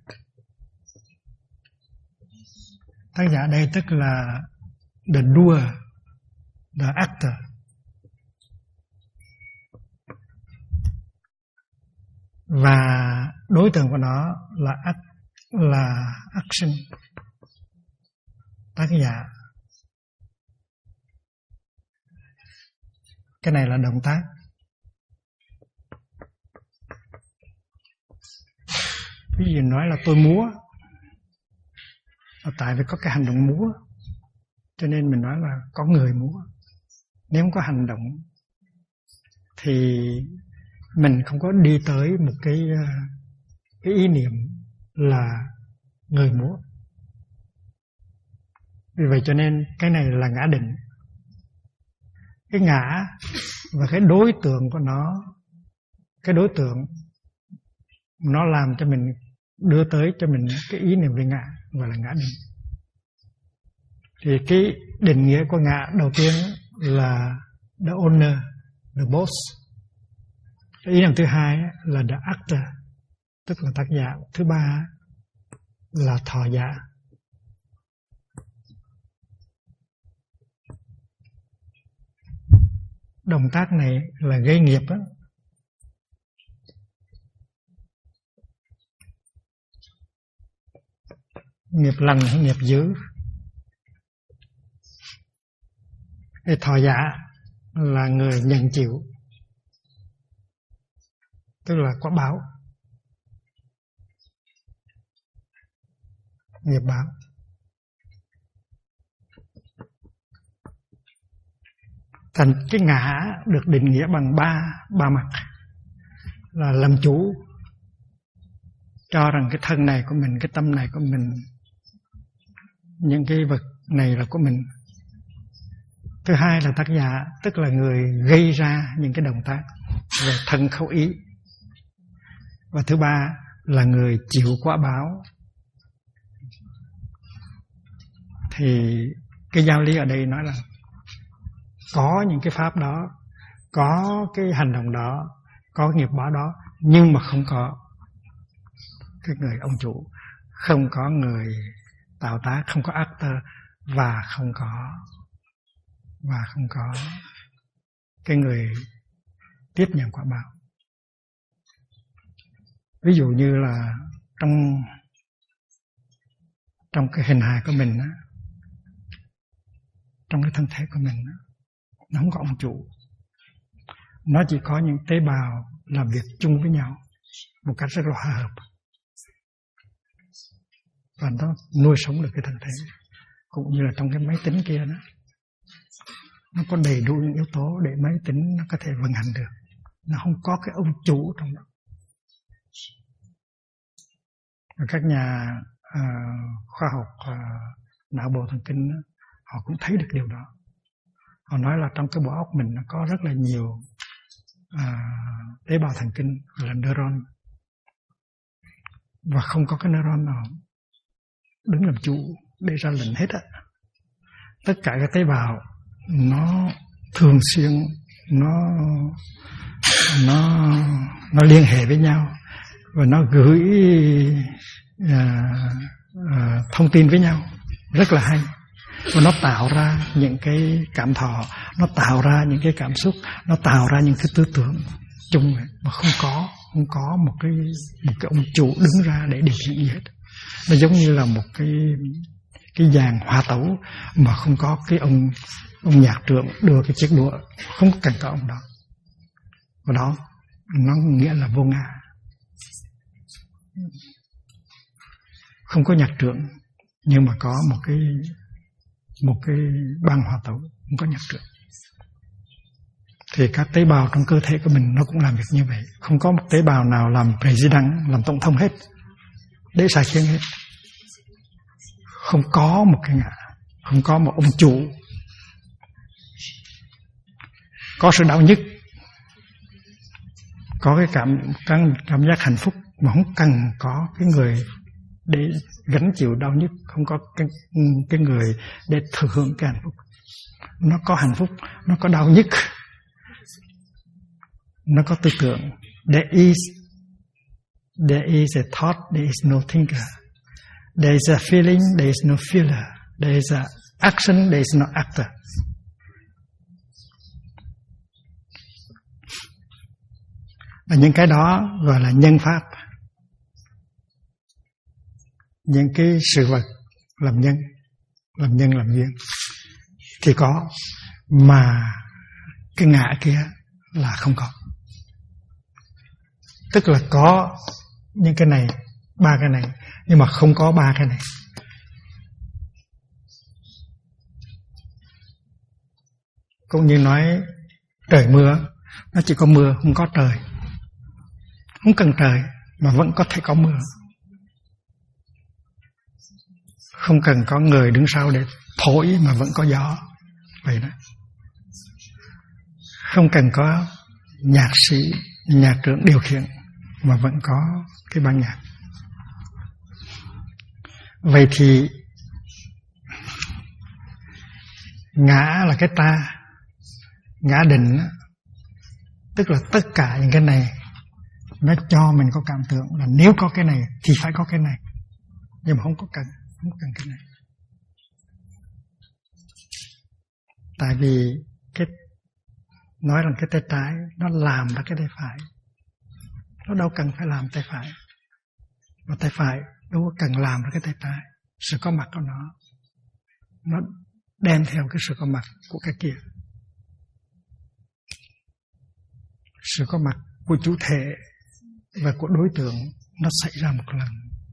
[SPEAKER 1] Tác giả đây tức là the doer, the actor. Và đối tượng của nó là action, tác giả. Cái này là động tác. Ví dụ nói là tôi múa, tại vì có cái hành động múa, cho nên mình nói là có người múa. Nếu không có hành động thì mình không có đi tới một cái ý niệm là người múa. Vì vậy cho nên cái này là ngã định. Cái ngã và cái đối tượng của nó, cái đối tượng nó làm cho mình đưa tới cho mình cái ý niệm về ngã, gọi là ngã định. Thì cái định nghĩa của ngã đầu tiên là the owner, the boss. Cái ý niệm thứ hai là the actor, tức là tác giả. Thứ ba là thọ giả. Động tác này là gây nghiệp á. Nghiệp lành hay nghiệp dữ. Cái thọ giả là người nhận chịu, tức là quả báo, nghiệp báo. Thành cái ngã được định nghĩa bằng ba mặt, là làm chủ, cho rằng cái thân này của mình, cái tâm này của mình, những cái vật này là của mình. Thứ hai là tác giả, tức là người gây ra những cái động tác về thân khẩu ý. Và thứ ba là người chịu quả báo. Thì cái giáo lý ở đây nói là có những cái pháp đó, có cái hành động đó, có nghiệp báo đó, nhưng mà không có cái người ông chủ, không có người tạo tác, không có actor, và không có cái người tiếp nhận quả báo. Ví dụ như là trong cái hình hài của mình á, trong cái thân thể của mình á, nó không có ông chủ. Nó chỉ có những tế bào làm việc chung với nhau một cách rất là hòa hợp, và nó nuôi sống được cái thân thể. Cũng như là trong cái máy tính kia đó, nó có đầy đủ những yếu tố để máy tính nó có thể vận hành được. Nó không có cái ông chủ trong đó. Và các nhà khoa học não bộ thần kinh đó, họ cũng thấy được điều đó. Họ nói là trong cái bộ óc mình nó có rất là nhiều tế bào thần kinh gọi là neuron, và không có cái neuron nào đứng làm chủ để ra lệnh hết á. Tất cả các tế bào nó thường xuyên nó liên hệ với nhau, và nó gửi thông tin với nhau rất là hay, và nó tạo ra những cái cảm thọ, nó tạo ra những cái cảm xúc, nó tạo ra những cái tư tưởng chung, mà không có một cái ông chủ đứng ra để điều khiển gì hết. Nó giống như là một cái dàn hòa tấu mà không có cái ông nhạc trưởng đưa cái chiếc đũa, không cần có ông đó. Và đó nó nghĩa là vô ngã. Không có nhạc trưởng, nhưng mà có một cái ban hòa tấu, không có nhạc trưởng. Thì các tế bào trong cơ thể của mình nó cũng làm việc như vậy. Không có một tế bào nào làm president, làm tổng thống hết, để sai khiến hết. Không có một cái ngã, không có một ông chủ. Có sự đau nhức, có cái cảm giác hạnh phúc, mà không cần có cái người để gánh chịu đau nhức, không có cái người để thừa hưởng cái hạnh phúc. Nó có hạnh phúc, nó có đau nhức, nó có tư tưởng. There is a thought, there is no thinker. There is a feeling, there is no feeler. There is a action, there is no actor. Và những cái đó gọi là nhân pháp. Những cái sự vật làm nhân làm duyên thì có, mà cái ngã kia là không có. Tức là có những cái này, ba cái này, nhưng mà không có ba cái này. Cũng như nói trời mưa, nó chỉ có mưa, không có trời. Không cần trời mà vẫn có thể có mưa. Không cần có người đứng sau để thổi mà vẫn có gió. Vậy đó. Không cần có nhạc sĩ, nhạc trưởng điều khiển mà vẫn có cái ban nhạc. Vậy thì ngã là cái ta, ngã định, tức là tất cả những cái này nó cho mình có cảm tưởng là nếu có cái này thì phải có cái này, nhưng mà không cần cái này. Tại vì cái nói rằng cái tay trái nó làm ra cái tay phải, nó đâu cần phải làm tay phải, và tay phải đâu có cần làm ra cái tay trái. Sự có mặt của nó đem theo cái sự có mặt của cái kia. Sự có mặt của chủ thể và của đối tượng nó xảy ra một lần.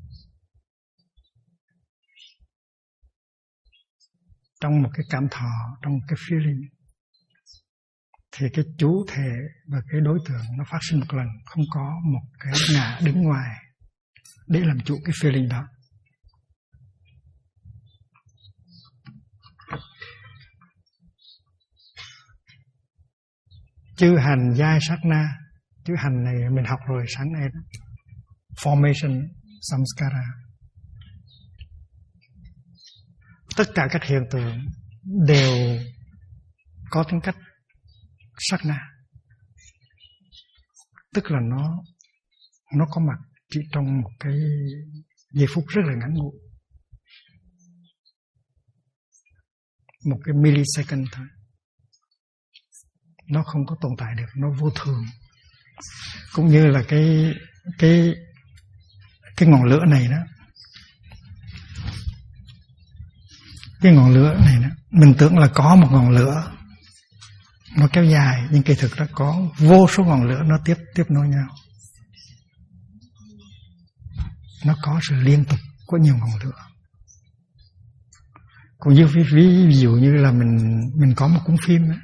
[SPEAKER 1] Trong một cái cảm thọ, trong một cái feeling, thì cái chủ thể và cái đối tượng nó phát sinh một lần, không có một cái ngã đứng ngoài để làm chủ cái feeling đó. Chư hành giai sát na. Chữ hành này mình học rồi sáng nay đó. Formation samskara. Tất cả các hiện tượng đều có tính cách sát na. Tức là nó có mặt chỉ trong một cái giây phút rất là ngắn ngủi, một cái millisecond thôi. Nó không có tồn tại được, nó vô thường. Cũng như là cái ngọn lửa này đó, cái ngọn lửa này đó, mình tưởng là có một ngọn lửa nó kéo dài, nhưng kỳ thực nó có vô số ngọn lửa nó tiếp nối nhau. Nó có sự liên tục của nhiều ngọn lửa. Cũng như ví dụ như là mình có một cuốn phim đó,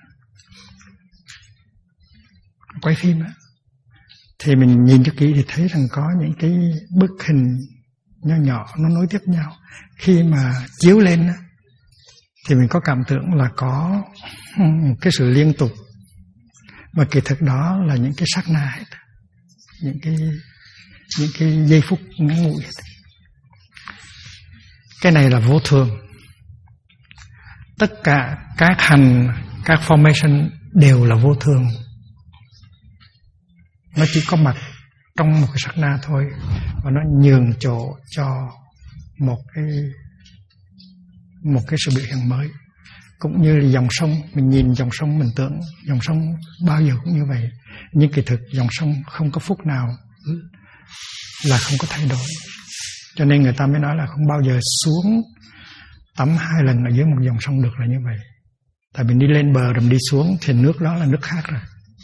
[SPEAKER 1] quay phim đó, thì mình nhìn cho kỹ thì thấy rằng có những cái bức hình nhỏ nhỏ nó nối tiếp nhau. Khi mà chiếu lên đó, thì mình có cảm tưởng là có cái sự liên tục, mà kỳ thực đó là những cái sát na hết, những cái giây phút ngắn ngủi hết. Cái này là vô thường. Tất cả các hành, các formation đều là vô thường. Nó chỉ có mặt trong một cái sát na thôi, và nó nhường chỗ cho một cái sự biểu hiện mới. Cũng như là dòng sông, mình nhìn dòng sông mình tưởng dòng sông bao giờ cũng như vậy, nhưng kỳ thực dòng sông không có phút nào là không có thay đổi. Cho nên người ta mới nói là không bao giờ xuống tắm 2 lần ở dưới một dòng sông được là như vậy. Tại vì đi lên bờ rồi mình đi xuống thì nước đó là nước khác rồi.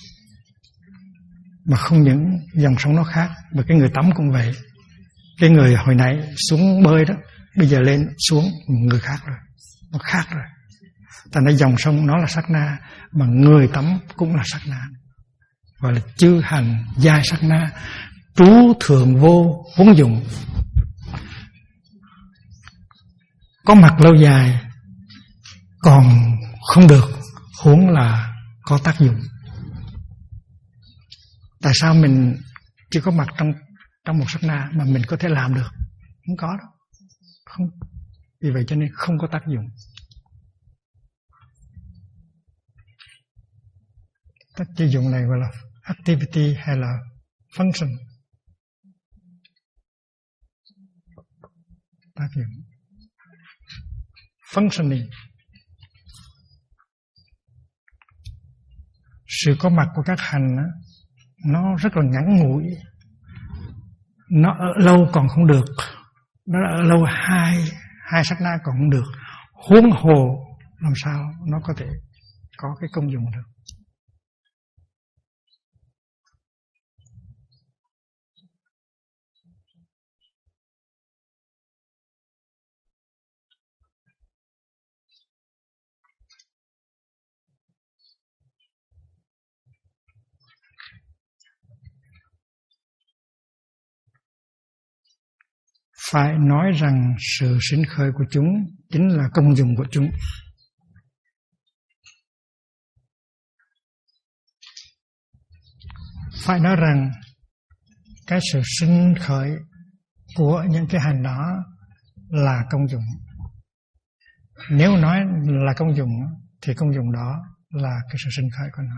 [SPEAKER 1] Mà không những dòng sông nó khác, mà cái người tắm cũng vậy. Cái người hồi nãy xuống bơi đó, bây giờ lên xuống người khác rồi, nó khác rồi. Thành ra dòng sông nó là sát na, mà người tắm cũng là sát na, gọi là chư hành giai sát na, trú thường vô vốn dụng. Có mặt lâu dài còn không được, huống là có tác dụng. Tại sao mình chỉ có mặt trong một sát na mà mình có thể làm được? Không có đâu. Không. Vì vậy cho nên không có tác dụng. Tác dụng này gọi là activity hay là function. Tác dụng. Functioning. Sự có mặt của các hành đó, nó rất là ngắn ngủi. Nó ở lâu còn không được. Nó ở lâu hai sát na còn không được. Huống hồ làm sao nó có thể có cái công dụng được. Phải nói rằng sự sinh khởi của chúng chính là công dụng của chúng. Phải nói rằng cái sự sinh khởi của những cái hành đó là công dụng. Nếu nói là công dụng thì công dụng đó là cái sự sinh khởi của nó.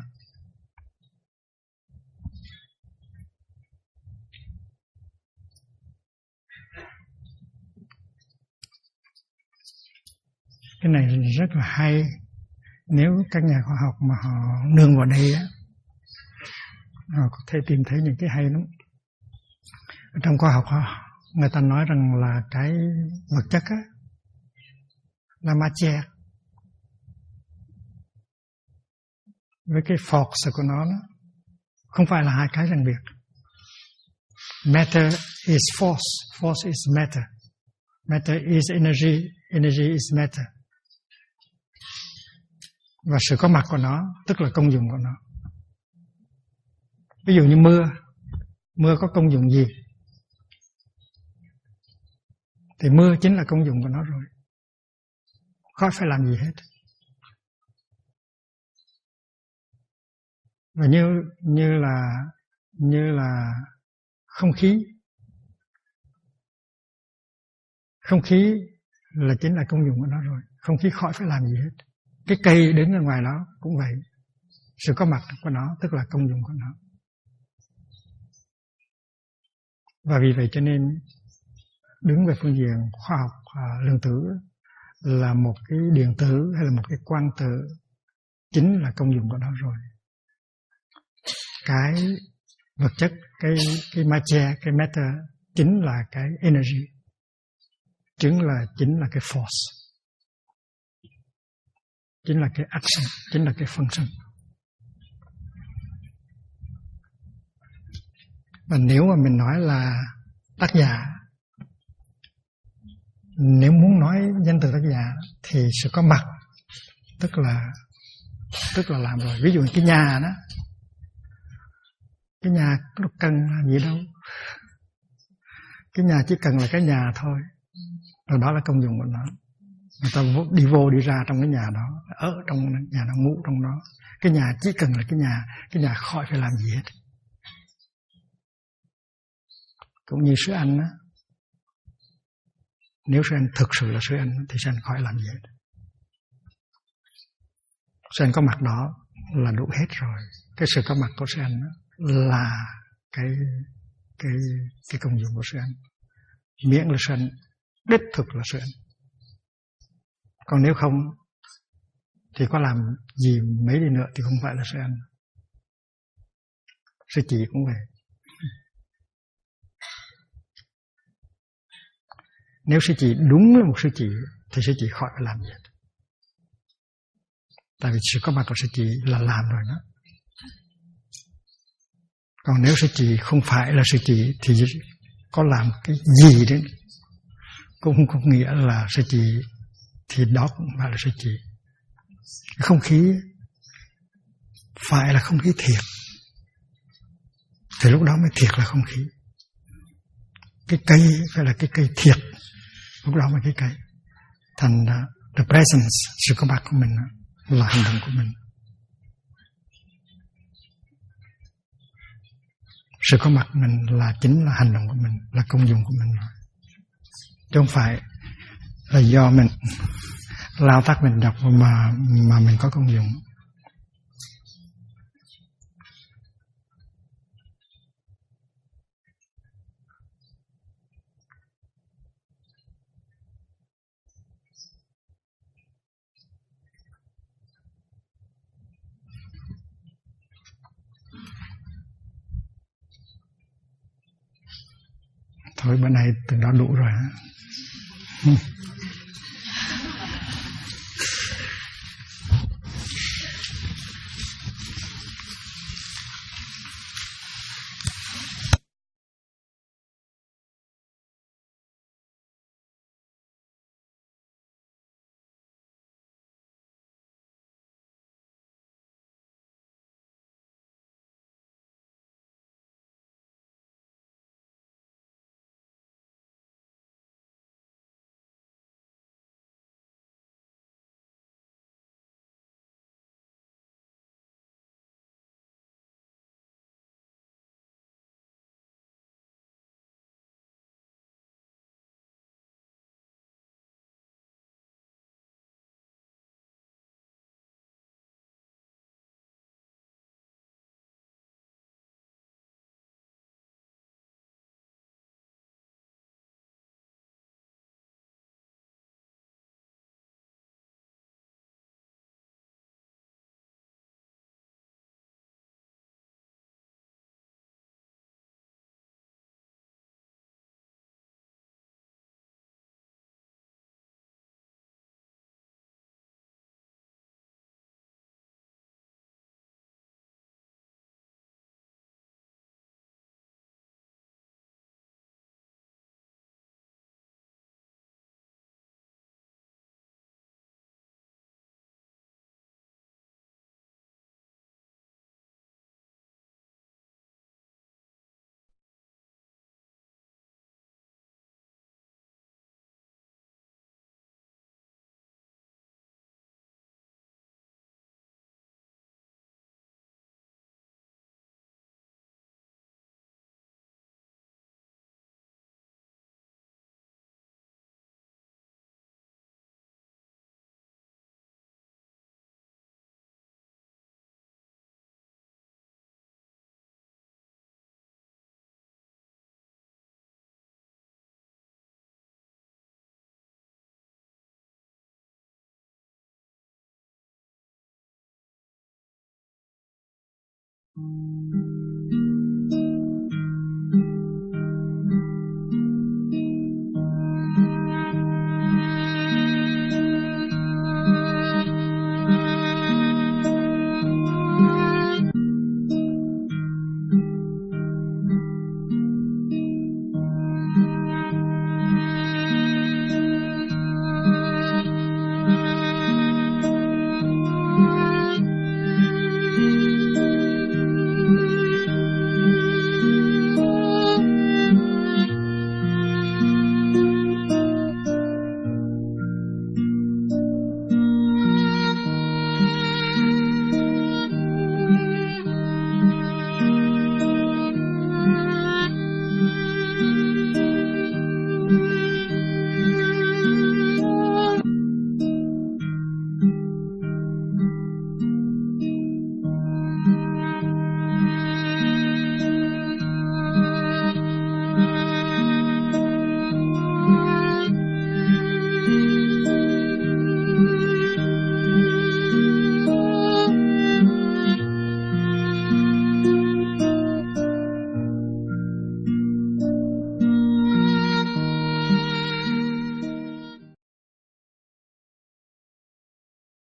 [SPEAKER 1] Cái này rất là hay. Nếu các nhà khoa học mà họ nương vào đây á, họ có thể tìm thấy những cái hay lắm. Ở trong khoa học người ta nói rằng là cái vật chất á là matière, với cái force của nó không phải là hai cái riêng biệt. Matter is force, force is matter. Matter is energy, energy is matter. Và sự có mặt của nó tức là công dụng của nó. Ví dụ như mưa có công dụng gì? Thì mưa chính là công dụng của nó rồi, khỏi phải làm gì hết. Và như là không khí là chính là công dụng của nó rồi, không khí khỏi phải làm gì hết. Cái cây đứng ở ngoài đó cũng vậy, sự có mặt của nó tức là công dụng của nó. Và vì vậy cho nên đứng về phương diện khoa học lượng tử là một cái điện tử hay là một cái quang tử chính là công dụng của nó rồi. Cái vật chất, cái matter, cái matter chính là cái energy, chính là cái force, chính là cái action, chính là cái function. Và nếu mà mình nói là tác giả, nếu muốn nói danh từ tác giả thì sự có mặt, tức là làm rồi. Ví dụ cái nhà đó, cái nhà nó cần là gì đâu, cái nhà chỉ cần là cái nhà thôi, rồi đó là công dụng của nó. Người ta đi vô đi ra trong cái nhà đó, ở trong nhà nó, ngủ trong đó. Cái nhà chỉ cần là cái nhà khỏi phải làm gì hết. Cũng như sư anh á, nếu sư anh thực sự là sư anh thì sư anh khỏi làm gì hết. Sư anh có mặt đó là đủ hết rồi. Cái sự có mặt của sư anh là cái công dụng của sư anh. Miễn là sư anh đích thực là sư anh. Còn nếu không thì có làm gì mấy đi nữa thì không phải là sư anh. Sư chị cũng vậy. Nếu sư chị đúng là một sư chị thì sư chị khỏi phải làm gì hết. Tại vì sự có mặt của sư chị là làm rồi đó. Còn nếu sư chị không phải là sư chị thì có làm cái gì đấy cũng không có nghĩa là sư chị, thì đó cũng phải là sư chị. Không khí phải là không khí thiệt thì lúc đó mới thiệt là không khí. Cái cây phải là cái cây thiệt, lúc đó mới cái cây. Thành the presence, sự có mặt của mình là hành động của mình. Sự có mặt mình là chính là hành động của mình, là công dụng của mình. Chứ không phải là do mình lao tác mình đọc mà mình có công dụng. Thôi bữa nay từng đó đủ rồi.